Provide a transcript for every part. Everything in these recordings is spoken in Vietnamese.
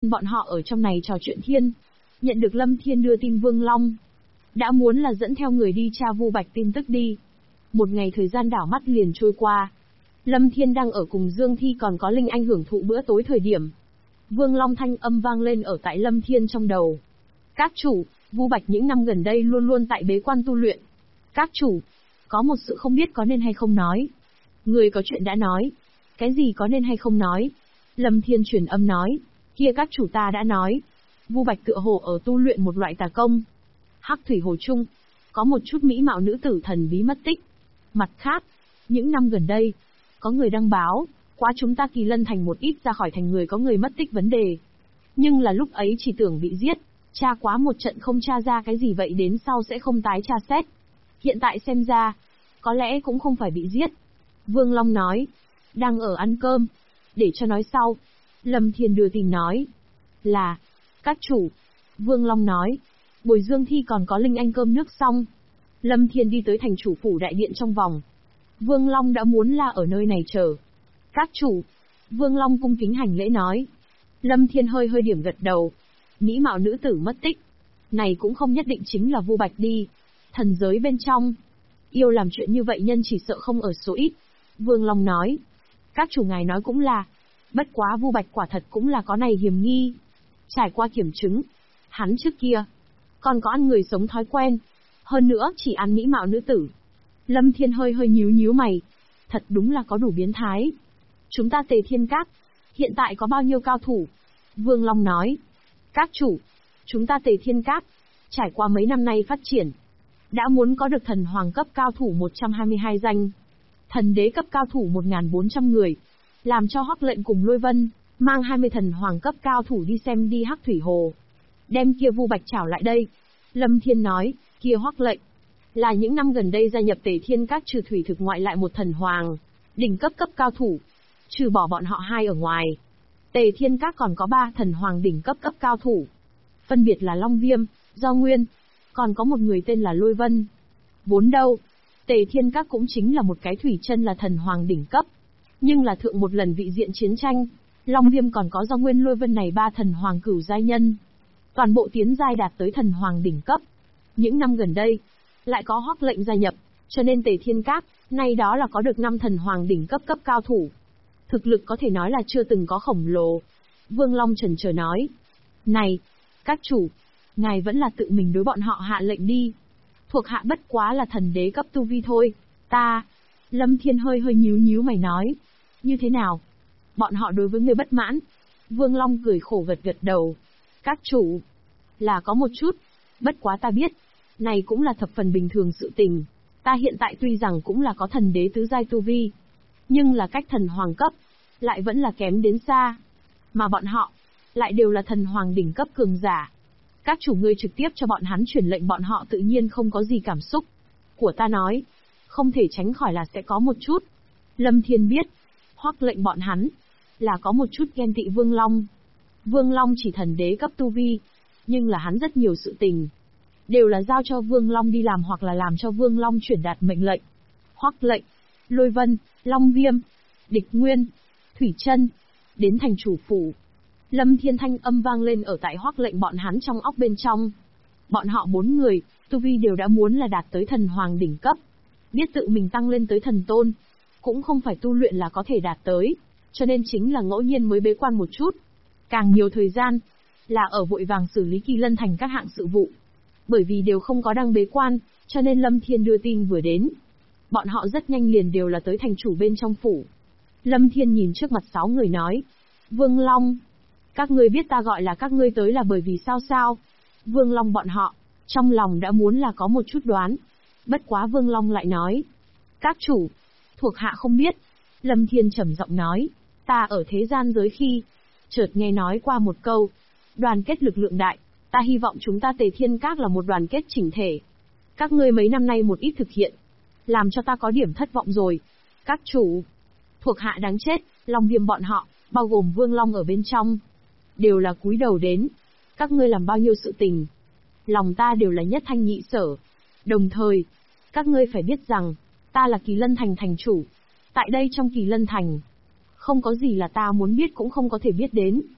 Bọn họ ở trong này trò chuyện thiên. Nhận được Lâm Thiên đưa tin Vương Long. Đã muốn là dẫn theo người đi tra Vu Bạch tin tức đi. Một ngày thời gian đảo mắt liền trôi qua. Lâm Thiên đang ở cùng Dương Thi còn có Linh Anh hưởng thụ bữa tối thời điểm. Vương Long thanh âm vang lên ở tại Lâm Thiên trong đầu. Các chủ, Vu Bạch những năm gần đây luôn luôn tại bế quan tu luyện. Các chủ, có một sự không biết có nên hay không nói. Người có chuyện đã nói. Cái gì có nên hay không nói? Lâm Thiên truyền âm nói. Kia các chủ ta đã nói. Vu Bạch tựa hồ ở tu luyện một loại tà công. Hắc thủy hồ chung. Có một chút mỹ mạo nữ tử thần bí mất tích. Mặt khác, những năm gần đây, có người đăng báo, quá chúng ta Kỳ Lân Thành một ít ra khỏi thành người có người mất tích vấn đề. Nhưng là lúc ấy chỉ tưởng bị giết, tra quá một trận không tra ra cái gì vậy đến sau sẽ không tái tra xét. Hiện tại xem ra, có lẽ cũng không phải bị giết. Vương Long nói, đang ở ăn cơm, để cho nói sau. Lâm Thiên đưa tin nói, là, các chủ. Vương Long nói, Bồi Dương Thi còn có Linh Anh cơm nước xong. Lâm Thiên đi tới thành chủ phủ đại điện trong vòng. Vương Long đã muốn là ở nơi này chờ. Các chủ. Vương Long cung kính hành lễ nói. Lâm Thiên hơi hơi điểm gật đầu. Mỹ mạo nữ tử mất tích. Này cũng không nhất định chính là Vu Bạch đi. Thần giới bên trong. Yêu làm chuyện như vậy nhân chỉ sợ không ở số ít. Vương Long nói. Các chủ ngài nói cũng là. Bất quá Vu Bạch quả thật cũng là có này hiểm nghi. Trải qua kiểm chứng. Hắn trước kia. Còn có ăn người sống thói quen. Hơn nữa chỉ ăn mỹ mạo nữ tử. Lâm Thiên hơi hơi nhíu mày. Thật đúng là có đủ biến thái. Chúng ta Tề Thiên Các. Hiện tại có bao nhiêu cao thủ? Vương Long nói. Các chủ. Chúng ta Tề Thiên Các. Trải qua mấy năm nay phát triển. Đã muốn có được thần hoàng cấp cao thủ 122 danh. Thần đế cấp cao thủ 1400 người. Làm cho Hoắc Lệnh cùng Lôi Vân. Mang 20 thần hoàng cấp cao thủ đi xem đi Hắc Thủy Hồ. Đem kia Vu Bạch trảo lại đây. Lâm Thiên nói. Kia Hoắc Lệnh. Là những năm gần đây gia nhập Tề Thiên Các trừ thủy thực ngoại lại một thần hoàng. Đỉnh cấp cao thủ. Trừ bỏ bọn họ hai ở ngoài. Tề Thiên Các còn có 3 thần hoàng đỉnh cấp cao thủ. Phân biệt là Long Viêm, Do Nguyên. Còn có một người tên là Lôi Vân. Vốn đâu. Tề Thiên Các cũng chính là một cái thủy chân là thần hoàng đỉnh cấp. Nhưng là thượng một lần vị diện chiến tranh. Long Viêm còn có Do Nguyên Lôi Vân này 3 thần hoàng cửu giai nhân. Toàn bộ tiến giai đạt tới thần hoàng đỉnh cấp. Những năm gần đây, lại có Hoắc Lệnh gia nhập, cho nên Tề Thiên Các, nay đó là có được 5 thần hoàng đỉnh cấp cao thủ. Thực lực có thể nói là chưa từng có khổng lồ. Vương Long chần chờ nói. Này, các chủ, ngài vẫn là tự mình đối bọn họ hạ lệnh đi. Thuộc hạ bất quá là thần đế cấp tu vi thôi. Ta, Lâm Thiên hơi hơi nhíu mày nói. Như thế nào? Bọn họ đối với người bất mãn. Vương Long cười khổ gật đầu. Các chủ, là có một chút. Bất quá ta biết, này cũng là thập phần bình thường sự tình. Ta hiện tại tuy rằng cũng là có thần đế tứ giai tu vi, nhưng là cách thần hoàng cấp, lại vẫn là kém đến xa. Mà bọn họ, lại đều là thần hoàng đỉnh cấp cường giả. Các chủ ngươi trực tiếp cho bọn hắn truyền lệnh bọn họ tự nhiên không có gì cảm xúc. Của ta nói, không thể tránh khỏi là sẽ có một chút. Lâm Thiên biết, Hoắc Lệnh bọn hắn, là có một chút ghen tị Vương Long. Vương Long chỉ thần đế cấp tu vi, nhưng là hắn rất nhiều sự tình. Đều là giao cho Vương Long đi làm hoặc là làm cho Vương Long chuyển đạt mệnh lệnh. Hoắc Lệnh, Lôi Vân, Long Viêm, Địch Nguyên, Thủy Chân, đến thành chủ phủ. Lâm Thiên thanh âm vang lên ở tại Hoắc Lệnh bọn hắn trong óc bên trong. Bọn họ 4 người, tu vi đều đã muốn là đạt tới thần hoàng đỉnh cấp. Biết tự mình tăng lên tới thần tôn. Cũng không phải tu luyện là có thể đạt tới. Cho nên chính là ngẫu nhiên mới bế quan một chút. Càng nhiều thời gian, là ở vội vàng xử lý Kỳ Lân Thành các hạng sự vụ. Bởi vì đều không có đăng bế quan, cho nên Lâm Thiên đưa tin vừa đến. Bọn họ rất nhanh liền đều là tới thành chủ bên trong phủ. Lâm Thiên nhìn trước mặt 6 người nói. Vương Long, các ngươi biết ta gọi là các ngươi tới là bởi vì sao? Vương Long bọn họ, trong lòng đã muốn là có một chút đoán. Bất quá Vương Long lại nói. Các chủ, thuộc hạ không biết. Lâm Thiên trầm giọng nói. Ta ở thế gian giới khi, chợt nghe nói qua một câu. Đoàn kết lực lượng đại. Ta hy vọng chúng ta Tề Thiên Các là một đoàn kết chỉnh thể. Các ngươi mấy năm nay một ít thực hiện, làm cho ta có điểm thất vọng rồi. Các chủ, thuộc hạ đáng chết, Long Viêm bọn họ, bao gồm Vương Long ở bên trong, đều là cúi đầu đến. Các ngươi làm bao nhiêu sự tình, lòng ta đều là nhất thanh nhị sở. Đồng thời, các ngươi phải biết rằng, ta là Kỳ Lân Thành thành chủ. Tại đây trong Kỳ Lân Thành, không có gì là ta muốn biết cũng không có thể biết đến.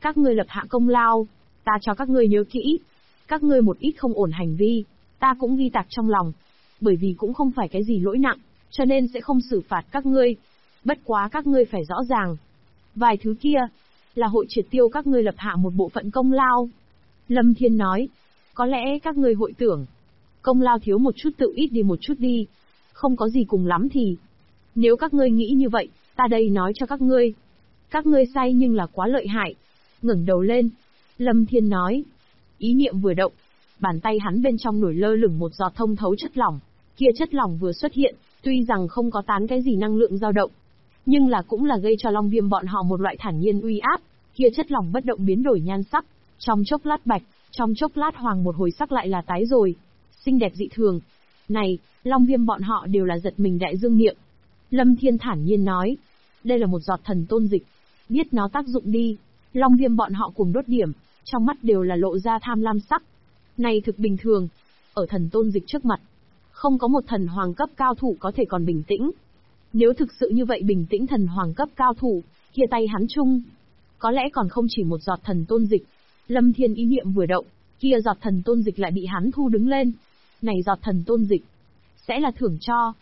Các ngươi lập hạ công lao, ta cho các ngươi nhớ kỹ. Các ngươi một ít không ổn hành vi, ta cũng ghi tạc trong lòng. Bởi vì cũng không phải cái gì lỗi nặng, cho nên sẽ không xử phạt các ngươi. Bất quá các ngươi phải rõ ràng. Vài thứ kia, là hội triệt tiêu các ngươi lập hạ một bộ phận công lao. Lâm Thiên nói, có lẽ các ngươi hội tưởng, công lao thiếu một chút tự ít đi một chút đi. Không có gì cùng lắm thì. Nếu các ngươi nghĩ như vậy, ta đây nói cho các ngươi. Các ngươi sai nhưng là quá lợi hại. Ngẩng đầu lên. Lâm Thiên nói. Ý niệm vừa động. Bàn tay hắn bên trong nổi lơ lửng một giọt thông thấu chất lỏng. Kia chất lỏng vừa xuất hiện, tuy rằng không có tán cái gì năng lượng dao động. Nhưng là cũng là gây cho Long Viêm bọn họ một loại thản nhiên uy áp. Kia chất lỏng bất động biến đổi nhan sắc. Trong chốc lát bạch, trong chốc lát hoàng một hồi sắc lại là tái rồi. Xinh đẹp dị thường. Này, Long Viêm bọn họ đều là giật mình đại dương miệng. Lâm Thiên thản nhiên nói. Đây là một giọt thần tôn dịch. Biết nó tác dụng đi. Long Viêm bọn họ cùng đốt điểm, trong mắt đều là lộ ra tham lam sắc. Này thực bình thường. Ở thần tôn dịch trước mặt, không có một thần hoàng cấp cao thủ có thể còn bình tĩnh. Nếu thực sự như vậy bình tĩnh thần hoàng cấp cao thủ, kia tay hắn chung. Có lẽ còn không chỉ một giọt thần tôn dịch. Lâm Thiên ý niệm vừa động, kia giọt thần tôn dịch lại bị hắn thu đứng lên. Này giọt thần tôn dịch, sẽ là thưởng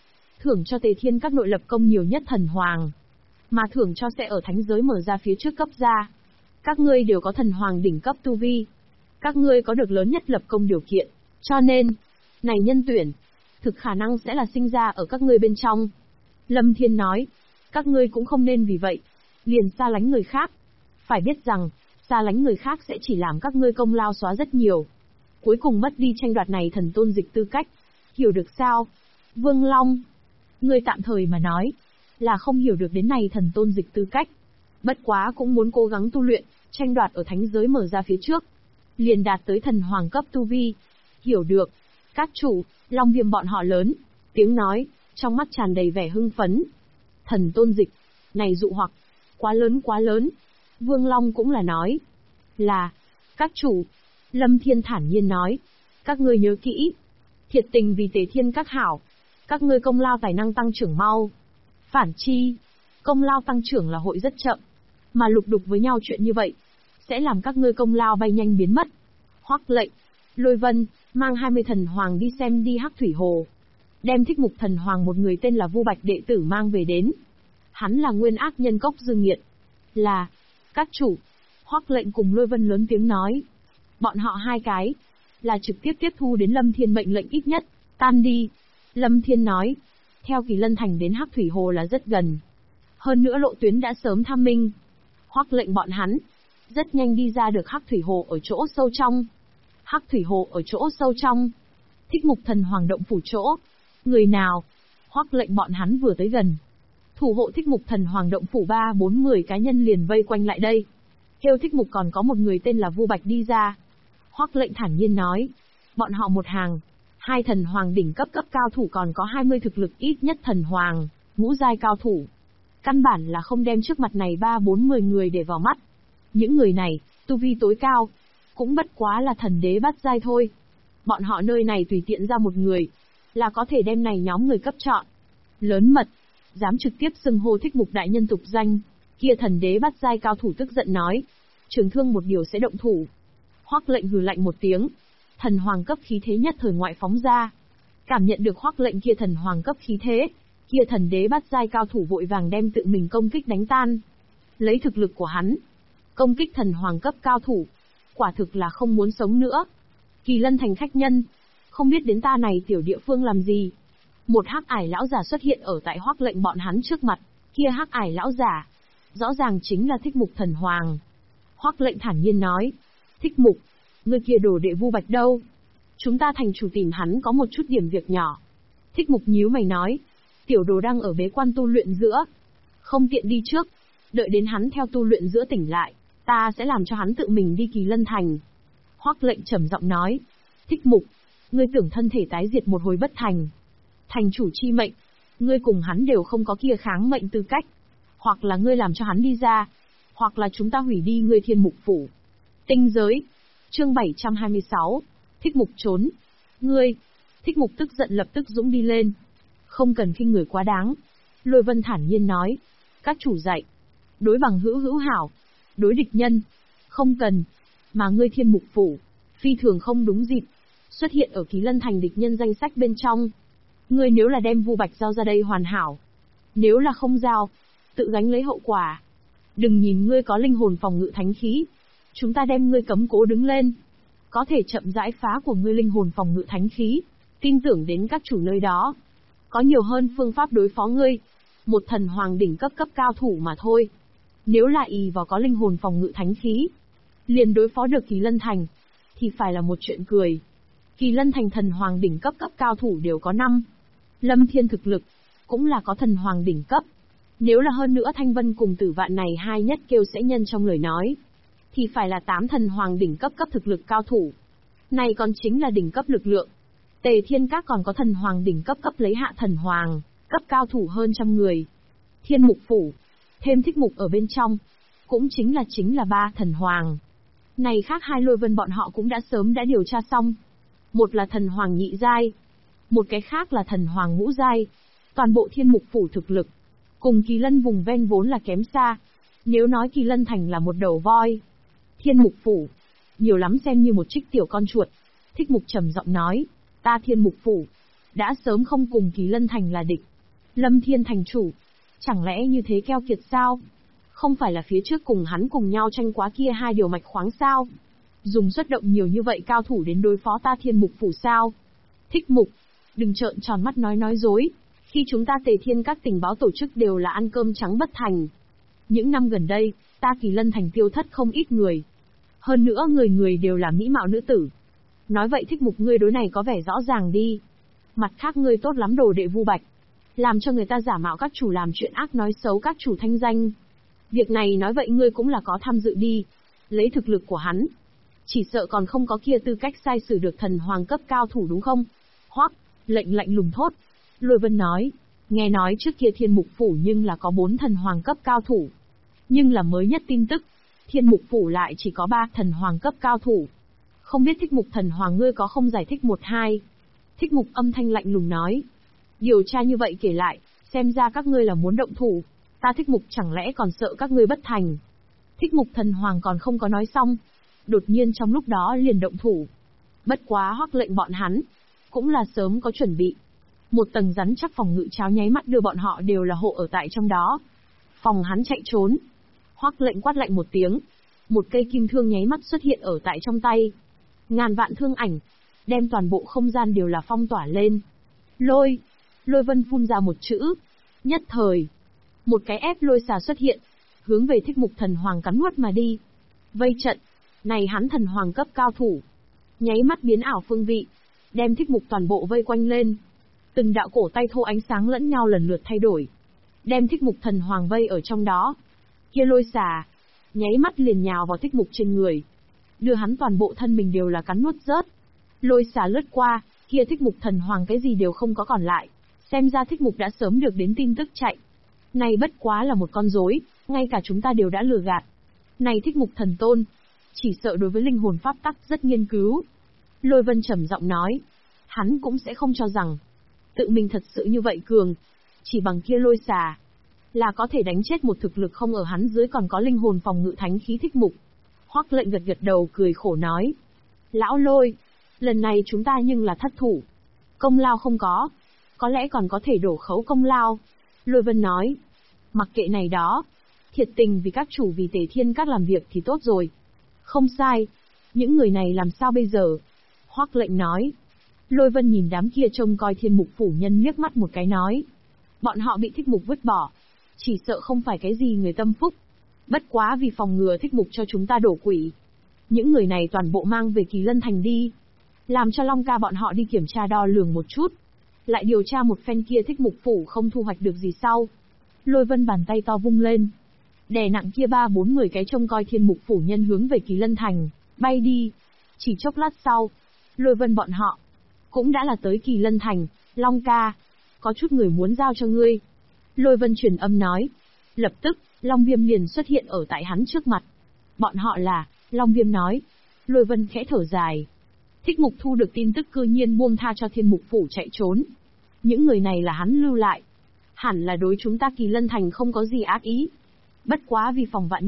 cho Tề Thiên các nội lập công nhiều nhất thần hoàng. Mà thưởng cho sẽ ở thánh giới mở ra phía trước cấp ra. Các ngươi đều có thần hoàng đỉnh cấp tu vi. Các ngươi có được lớn nhất lập công điều kiện. Cho nên, này nhân tuyển, thực khả năng sẽ là sinh ra ở các ngươi bên trong. Lâm Thiên nói, các ngươi cũng không nên vì vậy, liền xa lánh người khác. Phải biết rằng, xa lánh người khác sẽ chỉ làm các ngươi công lao xóa rất nhiều. Cuối cùng mất đi tranh đoạt này thần tôn dịch tư cách. Hiểu được sao? Vương Long, ngươi tạm thời mà nói, là không hiểu được đến này thần tôn dịch tư cách. Bất quá cũng muốn cố gắng tu luyện, tranh đoạt ở thánh giới mở ra phía trước. Liền đạt tới thần hoàng cấp tu vi. Hiểu được. Các chủ, Long Viêm bọn họ lớn. Tiếng nói, trong mắt tràn đầy vẻ hưng phấn. Thần tôn dịch. Này dụ hoặc. Quá lớn quá lớn. Vương Long cũng là nói. Là. Các chủ. Lâm Thiên thản nhiên nói. Các ngươi nhớ kỹ. Thiệt tình vì Tề Thiên các hảo. Các ngươi công lao tài năng tăng trưởng mau. Phản chi. Công lao tăng trưởng là hội rất chậm. Mà lục đục với nhau chuyện như vậy, sẽ làm các ngươi công lao bay nhanh biến mất. Hoắc Lệnh, Lôi Vân, mang 20 thần hoàng đi xem đi Hắc Thủy Hồ. Đem Thích Mục thần hoàng một người tên là Vu Bạch đệ tử mang về đến. Hắn là nguyên ác nhân cốc dương nghiệt. Là, các chủ, Hoắc Lệnh cùng Lôi Vân lớn tiếng nói. Bọn họ hai cái, là trực tiếp tiếp thu đến Lâm Thiên mệnh lệnh ít nhất, tan đi. Lâm Thiên nói, theo Kỳ Lân Thành đến Hắc Thủy Hồ là rất gần. Hơn nữa lộ tuyến đã sớm tham minh. Hoắc Lệnh bọn hắn, rất nhanh đi ra được Hắc Thủy Hồ ở chỗ sâu trong. Hắc Thủy Hồ ở chỗ sâu trong. Thích Mục thần hoàng động phủ chỗ. Người nào? Hoắc Lệnh bọn hắn vừa tới gần. Thủ hộ Thích Mục thần hoàng động phủ 3-4-10 cá nhân liền vây quanh lại đây. Kêu Thích Mục còn có một người tên là Vu Bạch đi ra. Hoắc Lệnh thản nhiên nói. Bọn họ một hàng. 2 thần hoàng đỉnh cấp cao thủ còn có 20 thực lực ít nhất thần hoàng, ngũ giai cao thủ. Căn bản là không đem trước mặt này 3-4-10 người để vào mắt. Những người này, tu vi tối cao, cũng bất quá là thần đế bát giai thôi. Bọn họ nơi này tùy tiện ra một người, là có thể đem này nhóm người cấp chọn. Lớn mật, dám trực tiếp xưng hô Thích Mục đại nhân tục danh, kia thần đế bát giai cao thủ tức giận nói. Trường thương một điều sẽ động thủ. Hoắc Lệnh hừ lạnh một tiếng. Thần hoàng cấp khí thế nhất thời ngoại phóng ra. Cảm nhận được Hoắc Lệnh kia thần hoàng cấp khí thế, kia thần đế bát giai cao thủ vội vàng đem tự mình công kích đánh tan. Lấy thực lực của hắn, công kích thần hoàng cấp cao thủ, quả thực là không muốn sống nữa. Kỳ Lân Thành khách nhân, không biết đến ta này tiểu địa phương làm gì. Một hắc ải lão giả xuất hiện ở tại Hoắc Lệnh bọn hắn trước mặt, kia hắc ải lão giả, rõ ràng chính là Thích Mục thần hoàng. Hoắc Lệnh thản nhiên nói, Thích Mục, người kia đồ đệ Vu Bạch đâu? Chúng ta thành chủ tìm hắn có một chút điểm việc nhỏ. Thích Mục nhíu mày nói, tiểu đồ đang ở bế quan tu luyện giữa. Không tiện đi trước, đợi đến hắn theo tu luyện giữa tỉnh lại, ta sẽ làm cho hắn tự mình đi Kỳ Lân Thành. Hoắc Lệnh trầm giọng nói, Thích Mục, ngươi tưởng thân thể tái diệt một hồi bất thành. Thành chủ chi mệnh, ngươi cùng hắn đều không có kia kháng mệnh tư cách. Hoặc là ngươi làm cho hắn đi ra, hoặc là chúng ta hủy đi ngươi Thiên Mục phủ. Tinh giới, chương 726, Thích Mục trốn. Ngươi, Thích Mục tức giận lập tức dũng đi lên. Không cần khinh người quá đáng. Lôi Vân thản nhiên nói, các chủ dạy, đối bằng hữu hữu hảo, đối địch nhân, Không cần. Mà ngươi Thiên Mục Phủ, phi thường không đúng dịp, xuất hiện ở Kỳ Lân Thành địch nhân danh sách bên trong. Ngươi nếu là đem Vu Bạch giao ra đây hoàn hảo. Nếu là không giao, tự gánh lấy hậu quả. Đừng nhìn ngươi có linh hồn phòng ngự thánh khí. Chúng ta đem ngươi cấm cố đứng lên. Có thể chậm rãi phá của ngươi linh hồn phòng ngự thánh khí. Tin tưởng đến các chủ nơi đó. Có nhiều hơn phương pháp đối phó ngươi. Một thần hoàng đỉnh cấp cao thủ mà thôi. Nếu là ỷ vào có linh hồn phòng ngự thánh khí, liền đối phó được Kỳ Lân Thành, thì phải là một chuyện cười. Kỳ Lân Thành thần hoàng đỉnh cấp cao thủ đều có 5. Lâm Thiên thực lực, cũng là có thần hoàng đỉnh cấp. Nếu là hơn nữa Thanh Vân cùng Tử Vạn này hai nhất kêu sẽ nhân trong lời nói, thì phải là 8 thần hoàng đỉnh cấp thực lực cao thủ. Này còn chính là đỉnh cấp lực lượng. Tề Thiên Các còn có thần hoàng đỉnh cấp lấy hạ thần hoàng, cấp cao thủ hơn 100 người. Thiên Mục Phủ, thêm Thích Mục ở bên trong, cũng chính là 3 thần hoàng. Này khác hai Lôi Vân bọn họ cũng đã sớm đã điều tra xong. Một là thần hoàng nhị giai, một cái khác là thần hoàng ngũ giai. Toàn bộ Thiên Mục Phủ thực lực, cùng Kỳ Lân vùng ven vốn là kém xa. Nếu nói Kỳ Lân Thành là một đầu voi, Thiên Mục Phủ, nhiều lắm xem như một trích tiểu con chuột. Thích Mục trầm giọng nói, ta Thiên Mục Phủ, đã sớm không cùng Kỳ Lân Thành là địch. Lâm Thiên thành chủ, chẳng lẽ như thế keo kiệt sao? Không phải là phía trước cùng hắn cùng nhau tranh quá kia hai điều mạch khoáng sao? Dùng xuất động nhiều như vậy cao thủ đến đối phó ta Thiên Mục Phủ sao? Thích Mục, đừng trợn tròn mắt nói dối. Khi chúng ta Tề Thiên các tình báo tổ chức đều là ăn cơm trắng bất thành. Những năm gần đây, ta Kỳ Lân Thành tiêu thất không ít người. Hơn nữa người đều là mỹ mạo nữ tử. Nói vậy Thích Mục ngươi đối này có vẻ rõ ràng đi. Mặt khác ngươi tốt lắm đồ đệ Vu Bạch, làm cho người ta giả mạo các chủ làm chuyện ác nói xấu các chủ thanh danh. Việc này nói vậy ngươi cũng là có tham dự đi. Lấy thực lực của hắn, chỉ sợ còn không có kia tư cách sai xử được thần hoàng cấp cao thủ đúng không? Hoắc, lệnh lạnh lùng thốt. Lôi Vân nói, nghe nói trước kia Thiên Mục Phủ nhưng là có 4 thần hoàng cấp cao thủ. Nhưng là mới nhất tin tức, Thiên Mục Phủ lại chỉ có 3 thần hoàng cấp cao thủ. Không biết Thích Mục thần hoàng ngươi có không giải thích 1-2? Thích Mục âm thanh lạnh lùng nói. Điều tra như vậy kể lại, xem ra các ngươi là muốn động thủ. Ta Thích Mục chẳng lẽ còn sợ các ngươi bất thành? Thích Mục thần hoàng còn không có nói xong, đột nhiên trong lúc đó liền động thủ. Bất quá Hoắc lệnh bọn hắn, cũng là sớm có chuẩn bị. Một tầng rắn chắc phòng ngự cháo nháy mắt đưa bọn họ đều là hộ ở tại trong đó. Phòng hắn chạy trốn. Hoắc lệnh quát lạnh một tiếng. Một cây kim thương nháy mắt xuất hiện ở tại trong tay. Ngàn vạn thương ảnh, đem toàn bộ không gian đều là phong tỏa lên. Lôi Vân phun ra một chữ. Nhất thời, một cái ép lôi xà xuất hiện, hướng về Thích Mục thần hoàng cắn nuốt mà đi. Vây trận, này hắn thần hoàng cấp cao thủ, nháy mắt biến ảo phương vị, đem Thích Mục toàn bộ vây quanh lên. Từng đạo cổ tay thô ánh sáng lẫn nhau lần lượt thay đổi, đem Thích Mục thần hoàng vây ở trong đó. Kia lôi xà, nháy mắt liền nhào vào Thích Mục trên người, đưa hắn toàn bộ thân mình đều là cắn nuốt rớt. Lôi xà lướt qua, kia Thích Mục thần hoàng cái gì đều không có còn lại, xem ra Thích Mục đã sớm được đến tin tức chạy. Này bất quá là một con rối, ngay cả chúng ta đều đã lừa gạt. Này Thích Mục thần tôn, chỉ sợ đối với linh hồn pháp tắc rất nghiên cứu. Lôi Vân trầm giọng nói, hắn cũng sẽ không cho rằng tự mình thật sự như vậy cường, chỉ bằng kia lôi xà là có thể đánh chết một thực lực không ở hắn dưới còn có linh hồn phòng ngự thánh khí Thích Mục. Hoắc lệnh gật đầu cười khổ nói, lão Lôi, lần này chúng ta nhưng là thất thủ, công lao không có lẽ còn có thể đổ khấu công lao. Lôi Vân nói, mặc kệ này đó, thiệt tình vì các chủ vì Tề Thiên các làm việc thì tốt rồi. Không sai, những người này làm sao bây giờ? Hoắc lệnh nói. Lôi Vân nhìn đám kia trông coi Thiên Mục phủ nhân liếc mắt một cái nói, bọn họ bị Thích Mục vứt bỏ, chỉ sợ không phải cái gì người tâm phúc. Bất quá vì phòng ngừa Thích Mục cho chúng ta đổ quỷ, những người này toàn bộ mang về Kỳ Lân Thành đi, làm cho Long Ca bọn họ đi kiểm tra đo lường một chút, lại điều tra một phen kia Thích Mục phủ không thu hoạch được gì sau. Lôi Vân bàn tay to vung lên, đè nặng kia 3-4 cái trông coi Thiên Mục phủ nhân hướng về Kỳ Lân Thành bay đi. Chỉ chốc lát sau, Lôi Vân bọn họ cũng đã là tới Kỳ Lân Thành. Long Ca, có chút người muốn giao cho ngươi. Lôi Vân truyền âm nói. Lập tức, Long Viêm liền xuất hiện ở tại hắn trước mặt. Bọn họ là, Long Viêm nói. Lôi Vân khẽ thở dài. Thích Mục thu được tin tức cư nhiên buông tha cho Thiên Mục phủ chạy trốn. Những người này là hắn lưu lại, hẳn là đối chúng ta Kỳ Lân Thành không có gì ác ý. Bất quá vì phòng vạn nhất,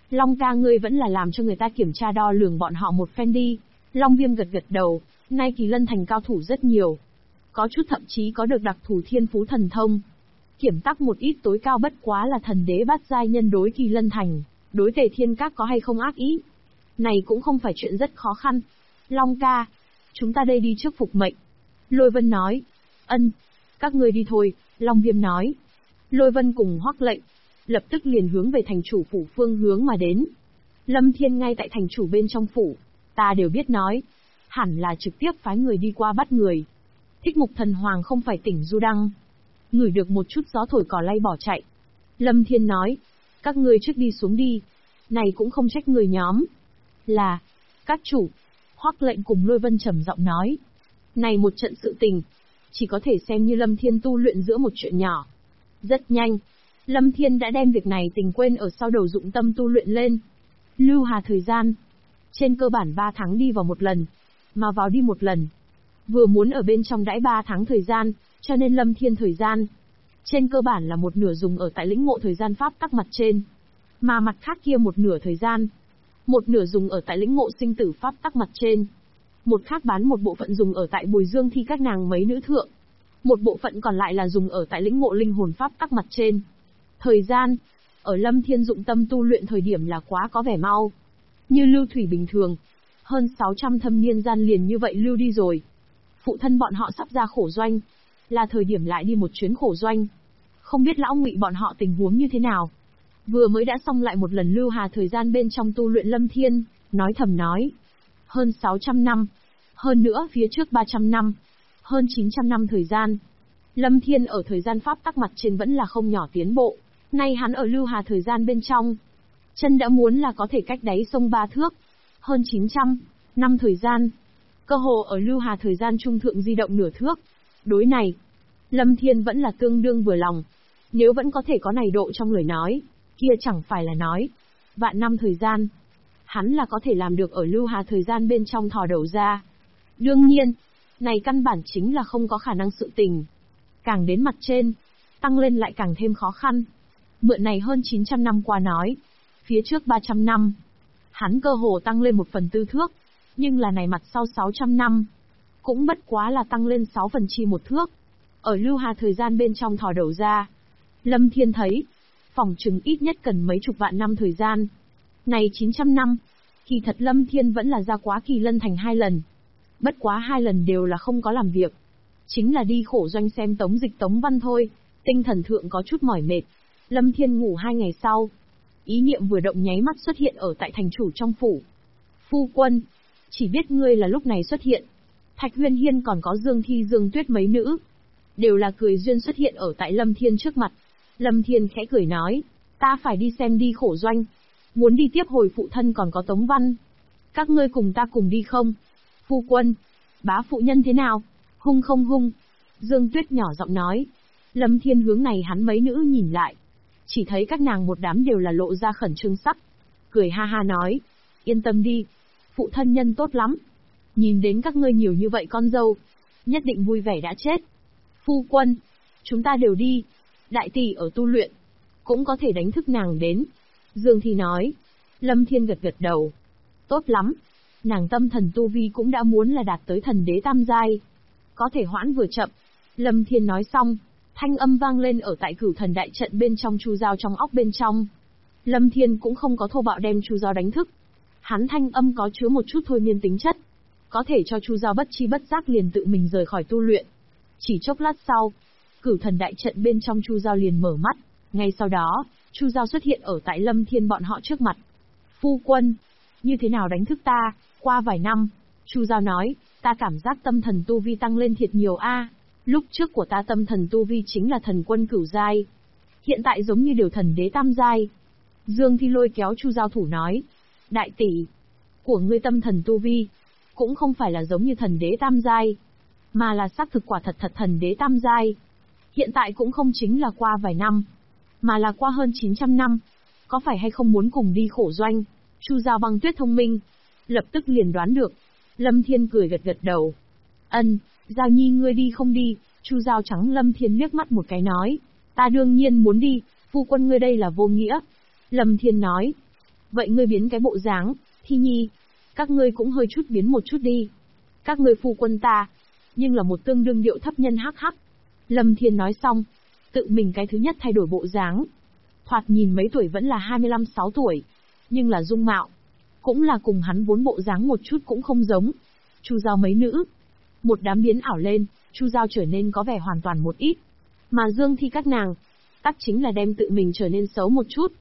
Long ca ngươi vẫn là làm cho người ta kiểm tra đo lường bọn họ một phen đi. Long Viêm gật gật đầu, nay Kỳ Lân Thành cao thủ rất nhiều. Có chút thậm chí có được đặc thù thiên phú thần thông. Kiểm tắc một ít tối cao bất quá là thần đế bát giai nhân đối Kỳ Lân Thành, đối Tề Thiên Các có hay không ác ý. Này cũng không phải chuyện rất khó khăn. Long ca, chúng ta đây đi trước phục mệnh. Lôi Vân nói. Ân, các ngươi đi thôi, Long Viêm nói. Lôi Vân cùng Hoắc Lệnh, lập tức liền hướng về thành chủ phủ phương hướng mà đến. Lâm Thiên ngay tại thành chủ bên trong phủ, ta đều biết nói. Hẳn là trực tiếp phái người đi qua bắt người. Thích Mục Thần Hoàng không phải tỉnh du đăng. Ngửi được một chút gió thổi cỏ lay bỏ chạy. Lâm Thiên nói, các ngươi trước đi xuống đi. Này cũng không trách người nhóm. Là, các chủ. Hoắc Lệnh cùng Lôi Vân trầm giọng nói. Này một trận sự tình, chỉ có thể xem như Lâm Thiên tu luyện giữa một chuyện nhỏ. Rất nhanh, Lâm Thiên đã đem việc này tình quên ở sau đầu dụng tâm tu luyện lên. Lưu Hà thời gian. Trên cơ bản 3 tháng đi vào một lần, mà vào đi một lần. Vừa muốn ở bên trong đãi 3 tháng thời gian, cho nên Lâm Thiên thời gian. Trên cơ bản là một nửa dùng ở tại lĩnh ngộ thời gian pháp tắc mặt trên. Mà mặt khác kia một nửa thời gian. Một nửa dùng ở tại lĩnh ngộ sinh tử pháp tắc mặt trên. Một khác bán một bộ phận dùng ở tại bồi dương thi các nàng mấy nữ thượng. Một bộ phận còn lại là dùng ở tại lĩnh ngộ linh hồn pháp tắc mặt trên. Thời gian, ở Lâm Thiên dụng tâm tu luyện thời điểm là quá có vẻ mau. Như lưu thủy bình thường. Hơn 600 thâm niên gian liền như vậy lưu đi rồi. Phụ thân bọn họ sắp ra khổ doanh. Là thời điểm lại đi một chuyến khổ doanh. Không biết lão Ngụy bọn họ tình huống như thế nào. Vừa mới đã xong lại một lần Lưu Hà thời gian bên trong tu luyện Lâm Thiên, nói thầm nói. Hơn 600 năm. Hơn nữa phía trước 300 năm. Hơn 900 năm thời gian. Lâm Thiên ở thời gian pháp tắc mặt trên vẫn là không nhỏ tiến bộ. Nay hắn ở Lưu Hà thời gian bên trong. Chân đã muốn là có thể cách đáy sông 3 thước. Hơn 900 năm thời gian. Cơ hồ ở Lưu Hà thời gian trung thượng di động nửa thước. Đối này, Lâm Thiên vẫn là tương đương vừa lòng. Nếu vẫn có thể có này độ trong lời nói, kia chẳng phải là nói. Vạn năm thời gian. Hắn là có thể làm được ở Lưu Hà thời gian bên trong thò đầu ra. Đương nhiên, này căn bản chính là không có khả năng sự tình. Càng đến mặt trên, tăng lên lại càng thêm khó khăn. Mượn này hơn 900 năm qua nói. Phía trước 300 năm, hắn cơ hồ tăng lên 1/4 thước. Nhưng là này mặt sau 600 năm, cũng bất quá là tăng lên 6/1 thước. Ở Lưu Hà thời gian bên trong thò đầu ra, Lâm Thiên thấy, phỏng chừng ít nhất cần mấy chục vạn năm thời gian. Này 900 năm, kỳ thật Lâm Thiên vẫn là ra quá Kỳ Lân Thành 2 lần. Bất quá 2 lần đều là không có làm việc. Chính là đi khổ doanh xem Tống Dịch Tống Văn thôi, tinh thần thượng có chút mỏi mệt. Lâm Thiên ngủ 2 ngày sau. Ý niệm vừa động nháy mắt xuất hiện ở tại thành chủ trong phủ. Phu quân, chỉ biết ngươi là lúc này xuất hiện. Thạch Huyên Hiên còn có Dương Thi Dương Tuyết mấy nữ. Đều là cười duyên xuất hiện ở tại Lâm Thiên trước mặt. Lâm Thiên khẽ cười nói, ta phải đi xem đi khổ doanh. Muốn đi tiếp hồi phụ thân còn có Tống Văn. Các ngươi cùng ta cùng đi không? Phu quân, bá phụ nhân thế nào? Hung không hung? Dương Tuyết nhỏ giọng nói. Lâm Thiên hướng này hắn mấy nữ nhìn lại. Chỉ thấy các nàng một đám đều là lộ ra khẩn trương sắc. Cười ha ha nói, yên tâm đi. Phụ thân nhân tốt lắm. Nhìn đến các ngươi nhiều như vậy con dâu. Nhất định vui vẻ đã chết. Phu quân, chúng ta đều đi. Đại tỷ ở tu luyện. Cũng có thể đánh thức nàng đến. Dương Thi nói. Lâm Thiên gật gật đầu. Tốt lắm. Nàng tâm thần tu vi cũng đã muốn là đạt tới thần đế tam giai. Có thể hoãn vừa chậm. Lâm Thiên nói xong. Thanh âm vang lên ở tại Cửu Thần đại trận bên trong Chu Giao trong óc bên trong. Lâm Thiên cũng không có thô bạo đem Chu Giao đánh thức. Hắn thanh âm có chứa một chút thôi miên tính chất. Có thể cho Chu Giao bất chi bất giác liền tự mình rời khỏi tu luyện. Chỉ chốc lát sau, Cửu Thần đại trận bên trong Chu Giao liền mở mắt. Ngay sau đó, Chu Giao xuất hiện ở tại Lâm Thiên bọn họ trước mặt. Phu quân, như thế nào đánh thức ta? Qua vài năm, Chu Giao nói, ta cảm giác tâm thần tu vi tăng lên thiệt nhiều a. Lúc trước của ta tâm thần tu vi chính là thần quân cửu giai. Hiện tại giống như điều thần đế tam giai. Dương Thi lôi kéo Chu Giao thủ nói. Đại tỷ, của ngươi tâm thần tu vi, cũng không phải là giống như thần đế tam giai, mà là xác thực quả thật thần đế tam giai. Hiện tại cũng không chính là qua vài năm, mà là qua hơn 900 năm. Có phải hay không muốn cùng đi khổ doanh? Chu Giao Băng Tuyết thông minh, lập tức liền đoán được. Lâm Thiên cười gật gật đầu. Ân, Giao Nhi ngươi đi không đi? Chu Giao trắng Lâm Thiên liếc mắt một cái nói. Ta đương nhiên muốn đi, phu quân ngươi đây là vô nghĩa. Lâm Thiên nói. Vậy ngươi biến cái bộ dáng, Thi Nhi, các ngươi cũng hơi chút biến một chút đi. Các ngươi phu quân ta, nhưng là một tương đương điệu thấp nhân hắc hắc. Lâm Thiên nói xong, tự mình cái thứ nhất thay đổi bộ dáng. Thoạt nhìn mấy tuổi vẫn là 25-6 tuổi, nhưng là dung mạo, cũng là cùng hắn vốn bộ dáng một chút cũng không giống. Chu Giao mấy nữ, một đám biến ảo lên, Chu Giao trở nên có vẻ hoàn toàn một ít. Mà Dương Thi các nàng, tắc chính là đem tự mình trở nên xấu một chút.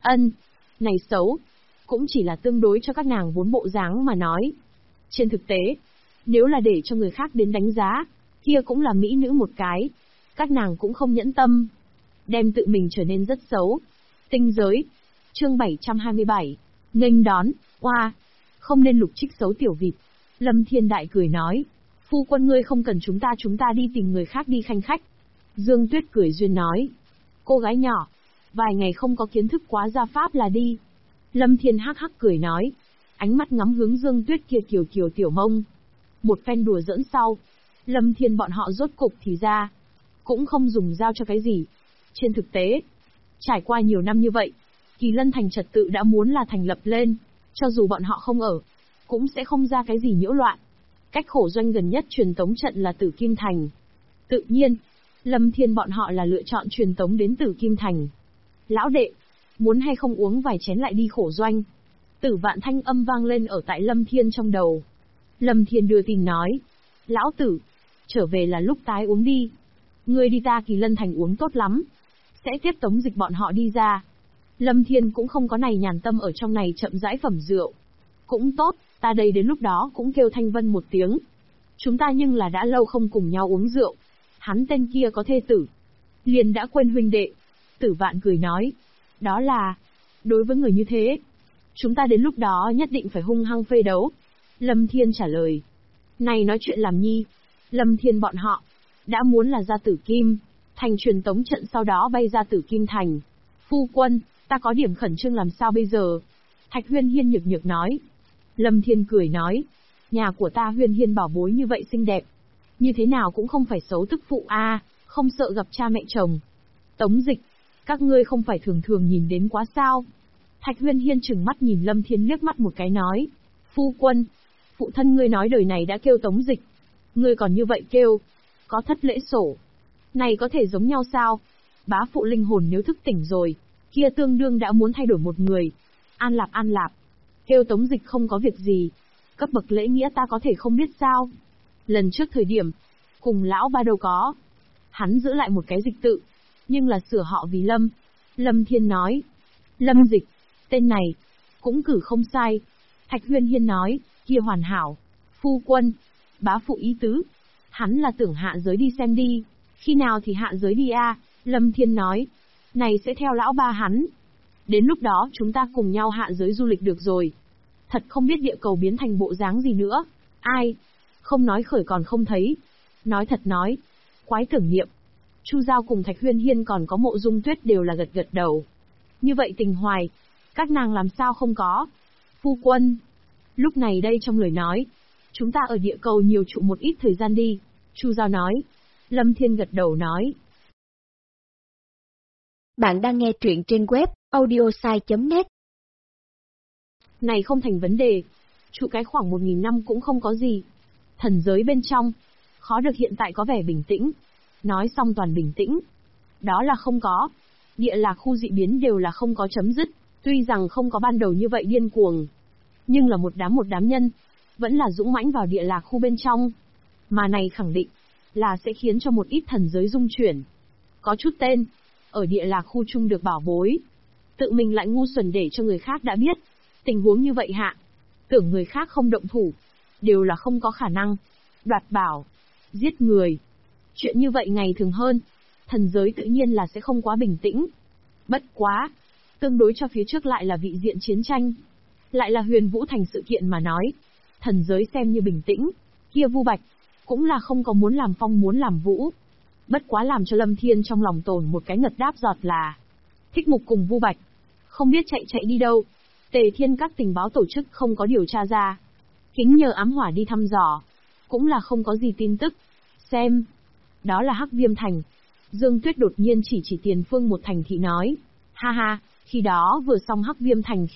Này xấu, cũng chỉ là tương đối cho các nàng vốn bộ dáng mà nói. Trên thực tế, nếu là để cho người khác đến đánh giá, kia cũng là mỹ nữ một cái. Các nàng cũng không nhẫn tâm, đem tự mình trở nên rất xấu. Tinh giới, chương 727, nghênh đón, oa, không nên lục trích xấu tiểu vịt. Lâm Thiên Đại cười nói, phu quân ngươi không cần chúng ta đi tìm người khác đi khanh khách. Dương Tuyết cười duyên nói, cô gái nhỏ, vài ngày không có kiến thức quá gia pháp là đi. Lâm Thiên hắc hắc cười nói, ánh mắt ngắm hướng Dương Tuyết kia kiều kiều tiểu mông. Một phen đùa giỡn sau, Lâm Thiên bọn họ rốt cục thì ra, cũng không dùng dao cho cái gì. Trên thực tế, trải qua nhiều năm như vậy, Kỳ Lân Thành trật tự đã muốn là thành lập lên, cho dù bọn họ không ở, cũng sẽ không ra cái gì nhiễu loạn. Cách khổ doanh gần nhất truyền tống trận là Tử Kim Thành. Tự nhiên, Lâm Thiên bọn họ là lựa chọn truyền tống đến Tử Kim Thành. Lão đệ, muốn hay không uống vài chén lại đi khổ doanh? Tử Vạn thanh âm vang lên ở tại Lâm Thiên trong đầu. Lâm Thiên đưa tin nói, lão tử, trở về là lúc tái uống đi. Ngươi đi ta Kỳ Lân Thành uống tốt lắm, sẽ tiếp tống dịch bọn họ đi ra. Lâm Thiên cũng không có này nhàn tâm ở trong này chậm rãi phẩm rượu. Cũng tốt, ta đây đến lúc đó cũng kêu Thanh Vân một tiếng. Chúng ta nhưng là đã lâu không cùng nhau uống rượu. Hắn tên kia có thê tử, liền đã quên huynh đệ. Tử Vạn cười nói, đó là, đối với người như thế, chúng ta đến lúc đó nhất định phải hung hăng phê đấu. Lâm Thiên trả lời, này nói chuyện làm nhi. Lâm Thiên bọn họ, đã muốn là ra Tử Kim Thành truyền tống trận sau đó bay ra Tử Kim Thành. Phu quân, ta có điểm khẩn trương làm sao bây giờ? Thạch Huyên Hiên nhược nhược nói. Lâm Thiên cười nói, nhà của ta Huyên Hiên bảo bối như vậy xinh đẹp, như thế nào cũng không phải xấu tức phụ a, không sợ gặp cha mẹ chồng. Tống dịch, các ngươi không phải thường thường nhìn đến quá sao? Thạch Huyên Hiên trừng mắt nhìn Lâm Thiên liếc mắt một cái nói, phu quân, phụ thân ngươi nói đời này đã kêu tống dịch, ngươi còn như vậy kêu, có thất lễ sổ. Này có thể giống nhau sao? Bá phụ linh hồn nếu thức tỉnh rồi, kia tương đương đã muốn thay đổi một người. An Lạp, kêu tống dịch không có việc gì, cấp bậc lễ nghĩa ta có thể không biết sao? Lần trước thời điểm, cùng lão ba đâu có. Hắn giữ lại một cái dịch tự, nhưng là sửa họ vì Lâm. Lâm Thiên nói, Lâm Dịch, tên này, cũng cử không sai. Thạch Huyên Hiên nói, kia hoàn hảo. Phu quân, bá phụ ý tứ, hắn là tưởng hạ giới đi xem đi. Khi nào thì hạ giới đi a? Lâm Thiên nói, này sẽ theo lão ba hắn. Đến lúc đó chúng ta cùng nhau hạ giới du lịch được rồi. Thật không biết địa cầu biến thành bộ dáng gì nữa. Ai? Không nói khởi còn không thấy. Nói thật nói. Quái tưởng niệm. Chu Giao cùng Thạch Huyên Hiên còn có Mộ Dung Tuyết đều là gật gật đầu. Như vậy tình hoài, các nàng làm sao không có? Phu quân. Lúc này đây trong lời nói, chúng ta ở địa cầu nhiều trụ một ít thời gian đi. Chu Giao nói. Lâm Thiên gật đầu nói. Bạn đang nghe truyện trên web audiosai.net. Này không thành vấn đề. Trụ cái khoảng 1000 năm cũng không có gì. Thần giới bên trong, khó được hiện tại có vẻ bình tĩnh. Nói xong toàn bình tĩnh. Đó là không có. Địa lạc khu dị biến đều là không có chấm dứt. Tuy rằng không có ban đầu như vậy điên cuồng, nhưng là một đám nhân, vẫn là dũng mãnh vào địa lạc khu bên trong. Mà này khẳng định là sẽ khiến cho một ít thần giới rung chuyển. Có chút tên, ở địa lạc khu chung được bảo bối. Tự mình lại ngu xuẩn để cho người khác đã biết. Tình huống như vậy hạ, tưởng người khác không động thủ, đều là không có khả năng. Đoạt bảo, giết người. Chuyện như vậy ngày thường hơn, thần giới tự nhiên là sẽ không quá bình tĩnh. Bất quá, tương đối cho phía trước lại là vị diện chiến tranh. Lại là Huyền Vũ Thành sự kiện mà nói. Thần giới xem như bình tĩnh, kia Vu Bạch, cũng là không có muốn làm phong muốn làm vũ. Bất quá làm cho Lâm Thiên trong lòng tồn một cái ngật đáp giọt là Thích Mục cùng Vu Bạch, không biết chạy đi đâu. Tề Thiên các tình báo tổ chức không có điều tra ra. Kính nhờ ám hỏa đi thăm dò, cũng là không có gì tin tức. Xem, đó là Hắc Viêm Thành. Dương Tuyết đột nhiên chỉ tiền phương một thành thị nói. Ha ha, khi đó vừa xong Hắc Viêm Thành khi,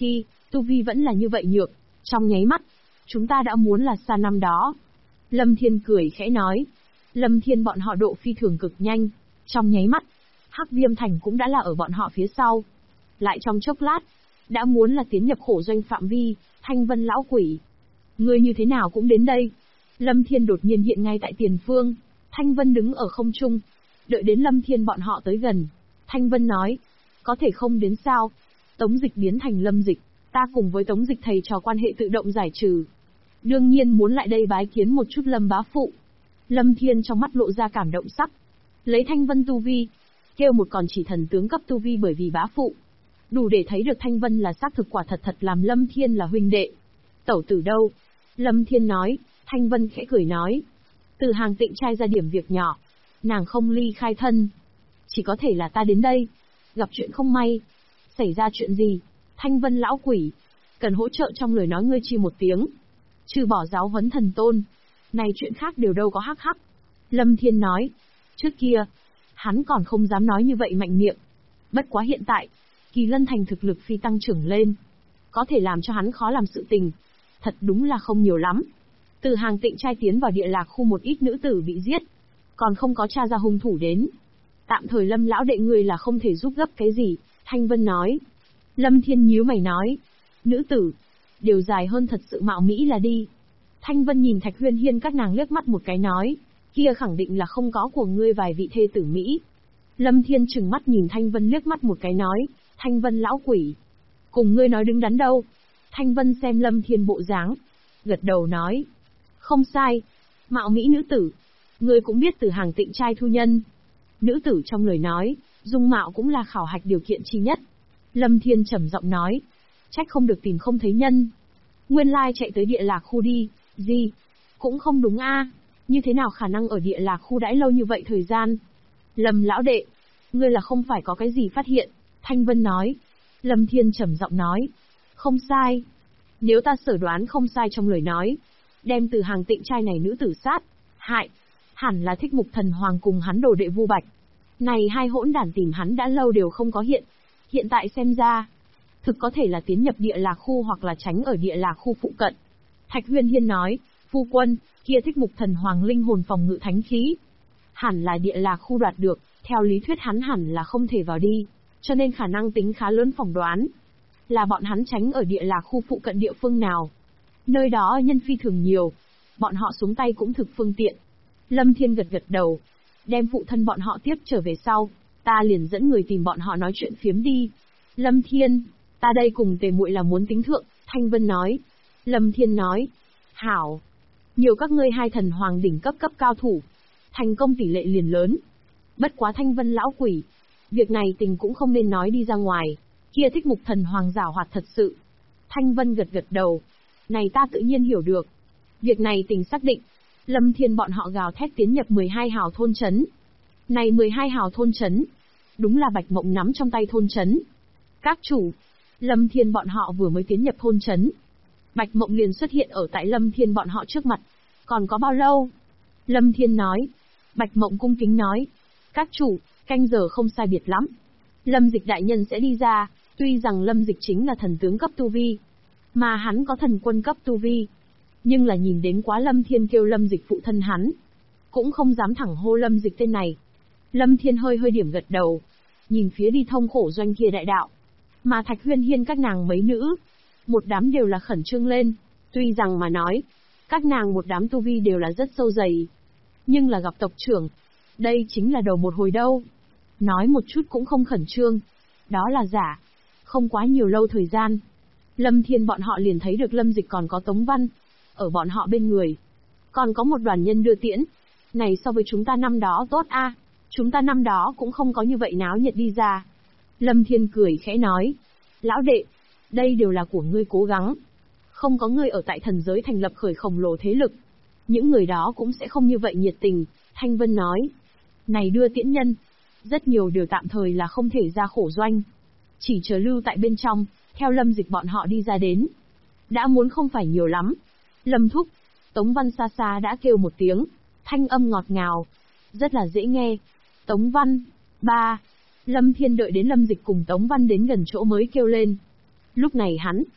tu vi vẫn là như vậy nhược, trong nháy mắt, chúng ta đã muốn là xa năm đó. Lâm Thiên cười khẽ nói. Lâm Thiên bọn họ độ phi thường cực nhanh, trong nháy mắt, Hắc Viêm Thành cũng đã là ở bọn họ phía sau. Lại trong chốc lát, đã muốn là tiến nhập khổ doanh phạm vi, Thanh Vân lão quỷ. Ngươi như thế nào cũng đến đây. Lâm Thiên đột nhiên hiện ngay tại tiền phương, Thanh Vân đứng ở không trung. Đợi đến Lâm Thiên bọn họ tới gần, Thanh Vân nói, có thể không đến sao? Tống Dịch biến thành Lâm Dịch, ta cùng với Tống Dịch thầy trò quan hệ tự động giải trừ. Đương nhiên muốn lại đây bái kiến một chút Lâm bá phụ. Lâm Thiên trong mắt lộ ra cảm động sắc. Lấy Thanh Vân tu vi, kêu một còn chỉ thần tướng cấp tu vi bởi vì bá phụ. Đủ để thấy được Thanh Vân là xác thực quả thật thật làm Lâm Thiên là huynh đệ. Tẩu tử đâu? Lâm Thiên nói, Thanh Vân khẽ cười nói. Từ Hàng Tịnh trai ra điểm việc nhỏ. Nàng không ly khai thân. Chỉ có thể là ta đến đây. Gặp chuyện không may. Xảy ra chuyện gì? Thanh Vân lão quỷ. Cần hỗ trợ trong lời nói ngươi chi một tiếng. Trừ bỏ giáo huấn thần tôn. Này chuyện khác đều đâu có hắc hắc. Lâm Thiên nói. Trước kia, hắn còn không dám nói như vậy mạnh miệng. Bất quá hiện tại, Kỳ Lân Thành thực lực phi tăng trưởng lên. Có thể làm cho hắn khó làm sự tình. Thật đúng là không nhiều lắm. Từ Hàng Tịnh trai tiến vào địa lạc khu một ít nữ tử bị giết. Còn không có tra ra hung thủ đến. Tạm thời Lâm lão đệ người là không thể giúp gấp cái gì, Thanh Vân nói. Lâm Thiên nhíu mày nói. Nữ tử, đều dài hơn thật sự mạo mỹ là đi. Thanh Vân nhìn Thạch Huyên Hiên các nàng liếc mắt một cái nói. Kia khẳng định là không có của ngươi vài vị thê tử Mỹ. Lâm Thiên trừng mắt nhìn Thanh Vân liếc mắt một cái nói. Thanh Vân lão quỷ. Cùng ngươi nói đứng đắn đâu. Thanh Vân xem Lâm Thiên bộ dáng. Gật đầu nói. Không sai. Mạo mỹ nữ tử. Ngươi cũng biết Từ Hàng Tịnh trai thu nhân. Nữ tử trong lời nói, dung mạo cũng là khảo hạch điều kiện chi nhất. Lâm Thiên trầm giọng nói. Trách không được tìm không thấy nhân. Nguyên lai chạy tới địa lạc khu đi. Gì? Cũng không đúng a. Như thế nào khả năng ở địa lạc khu đãi lâu như vậy thời gian? Lâm lão đệ. Ngươi là không phải có cái gì phát hiện. Thanh Vân nói. Lâm Thiên trầm giọng nói. Không sai. Nếu ta sở đoán không sai trong lời nói, đem Từ Hàng Tịnh trai này nữ tử sát, hại, hẳn là Thích Mục Thần Hoàng cùng hắn đồ đệ Vu Bạch. Này hai hỗn đản tìm hắn đã lâu đều không có hiện tại xem ra, thực có thể là tiến nhập địa lạc khu hoặc là tránh ở địa lạc khu phụ cận. Thạch Huyên Hiên nói, phu quân, kia Thích Mục Thần Hoàng linh hồn phòng ngự thánh khí, hẳn là địa lạc khu đoạt được, theo lý thuyết hắn hẳn là không thể vào đi, cho nên khả năng tính khá lớn phỏng đoán là bọn hắn tránh ở địa lạc khu phụ cận địa phương nào. Nơi đó nhân phi thường nhiều, bọn họ xuống tay cũng thực phương tiện. Lâm Thiên gật gật đầu, đem phụ thân bọn họ tiếp trở về sau, ta liền dẫn người tìm bọn họ nói chuyện phiếm đi. Lâm Thiên, ta đây cùng Tề muội là muốn tính thượng, Thanh Vân nói. Lâm Thiên nói, hảo, nhiều các ngươi hai thần hoàng đỉnh cấp cao thủ, thành công tỷ lệ liền lớn. Bất quá Thanh Vân lão quỷ, việc này tình cũng không nên nói đi ra ngoài, kia Thích Mục Thần Hoàng giảo hoạt thật sự. Thanh Vân gật gật đầu, này ta tự nhiên hiểu được. Việc này tình xác định, Lâm Thiên bọn họ gào thét tiến nhập 12 hào thôn trấn. Này 12 hào thôn trấn, đúng là Bạch Mộng nắm trong tay thôn trấn. Các chủ, Lâm Thiên bọn họ vừa mới tiến nhập thôn trấn, Bạch Mộng liền xuất hiện ở tại Lâm Thiên bọn họ trước mặt. Còn có bao lâu? Lâm Thiên nói. Bạch Mộng cung kính nói. Các chủ, canh giờ không sai biệt lắm. Lâm Dịch đại nhân sẽ đi ra, tuy rằng Lâm Dịch chính là thần tướng cấp tu vi, mà hắn có thần quân cấp tu vi. Nhưng là nhìn đến quá Lâm Thiên kêu Lâm Dịch phụ thân hắn, cũng không dám thẳng hô Lâm Dịch tên này. Lâm Thiên hơi điểm gật đầu, nhìn phía đi thông khổ doanh kia đại đạo. Mà Thạch Huyên Hiên các nàng mấy nữ, một đám đều là khẩn trương lên, tuy rằng mà nói, các nàng một đám tu vi đều là rất sâu dày. Nhưng là gặp tộc trưởng, đây chính là đầu một hồi đâu. Nói một chút cũng không khẩn trương, đó là giả. Không quá nhiều lâu thời gian, Lâm Thiên bọn họ liền thấy được Lâm Dịch còn có Tống Văn ở bọn họ bên người. Còn có một đoàn nhân đưa tiễn. Này so với chúng ta năm đó tốt a, chúng ta năm đó cũng không có như vậy náo nhiệt đi ra. Lâm Thiên cười khẽ nói. Lão đệ, đây đều là của ngươi cố gắng. Không có ngươi ở tại thần giới thành lập khởi khổng lồ thế lực, những người đó cũng sẽ không như vậy nhiệt tình. Thanh Vân nói. Này đưa tiễn nhân, rất nhiều điều tạm thời là không thể ra khổ doanh, chỉ chờ lưu tại bên trong, theo Lâm Dịch bọn họ đi ra đến. Đã muốn không phải nhiều lắm. Lâm thúc, Tống Văn xa xa đã kêu một tiếng, thanh âm ngọt ngào, rất là dễ nghe. Tống Văn, ba. Lâm Thiên đợi đến Lâm Dịch cùng Tống Văn đến gần chỗ mới kêu lên. Lúc này hắn,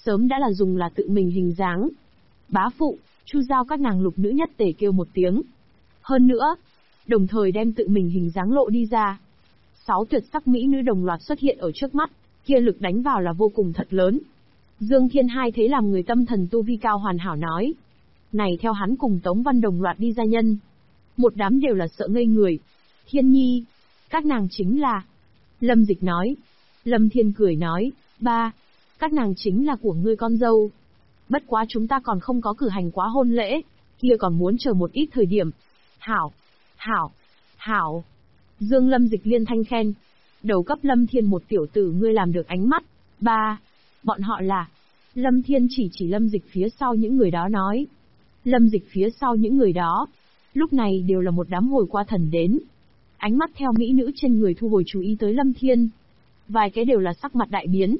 sớm đã là dùng là tự mình hình dáng. Bá phụ, Chu giao các nàng lục nữ nhất tề kêu một tiếng. Hơn nữa, đồng thời đem tự mình hình dáng lộ đi ra. 6 tuyệt sắc mỹ nữ đồng loạt xuất hiện ở trước mắt, kia lực đánh vào là vô cùng thật lớn. Dương Thiên Hai thấy làm người tâm thần tu vi cao hoàn hảo nói. Này theo hắn cùng Tống Văn đồng loạt đi ra nhân. Một đám đều là sợ ngây người. Thiên Nhi, các nàng chính là... Lâm Dịch nói. Lâm Thiên cười nói, ba, các nàng chính là của ngươi con dâu. Bất quá chúng ta còn không có cử hành quá hôn lễ, kia còn muốn chờ một ít thời điểm. Hảo, hảo, hảo. Dương Lâm Dịch liên thanh khen. Đầu cấp Lâm Thiên một tiểu tử ngươi làm được ánh mắt. Ba, bọn họ là... Lâm Thiên chỉ Lâm Dịch phía sau những người đó nói. Lâm Dịch phía sau những người đó, lúc này đều là một đám hồi qua thần đến. Ánh mắt theo mỹ nữ trên người thu hồi chú ý tới Lâm Thiên. Vài cái đều là sắc mặt đại biến.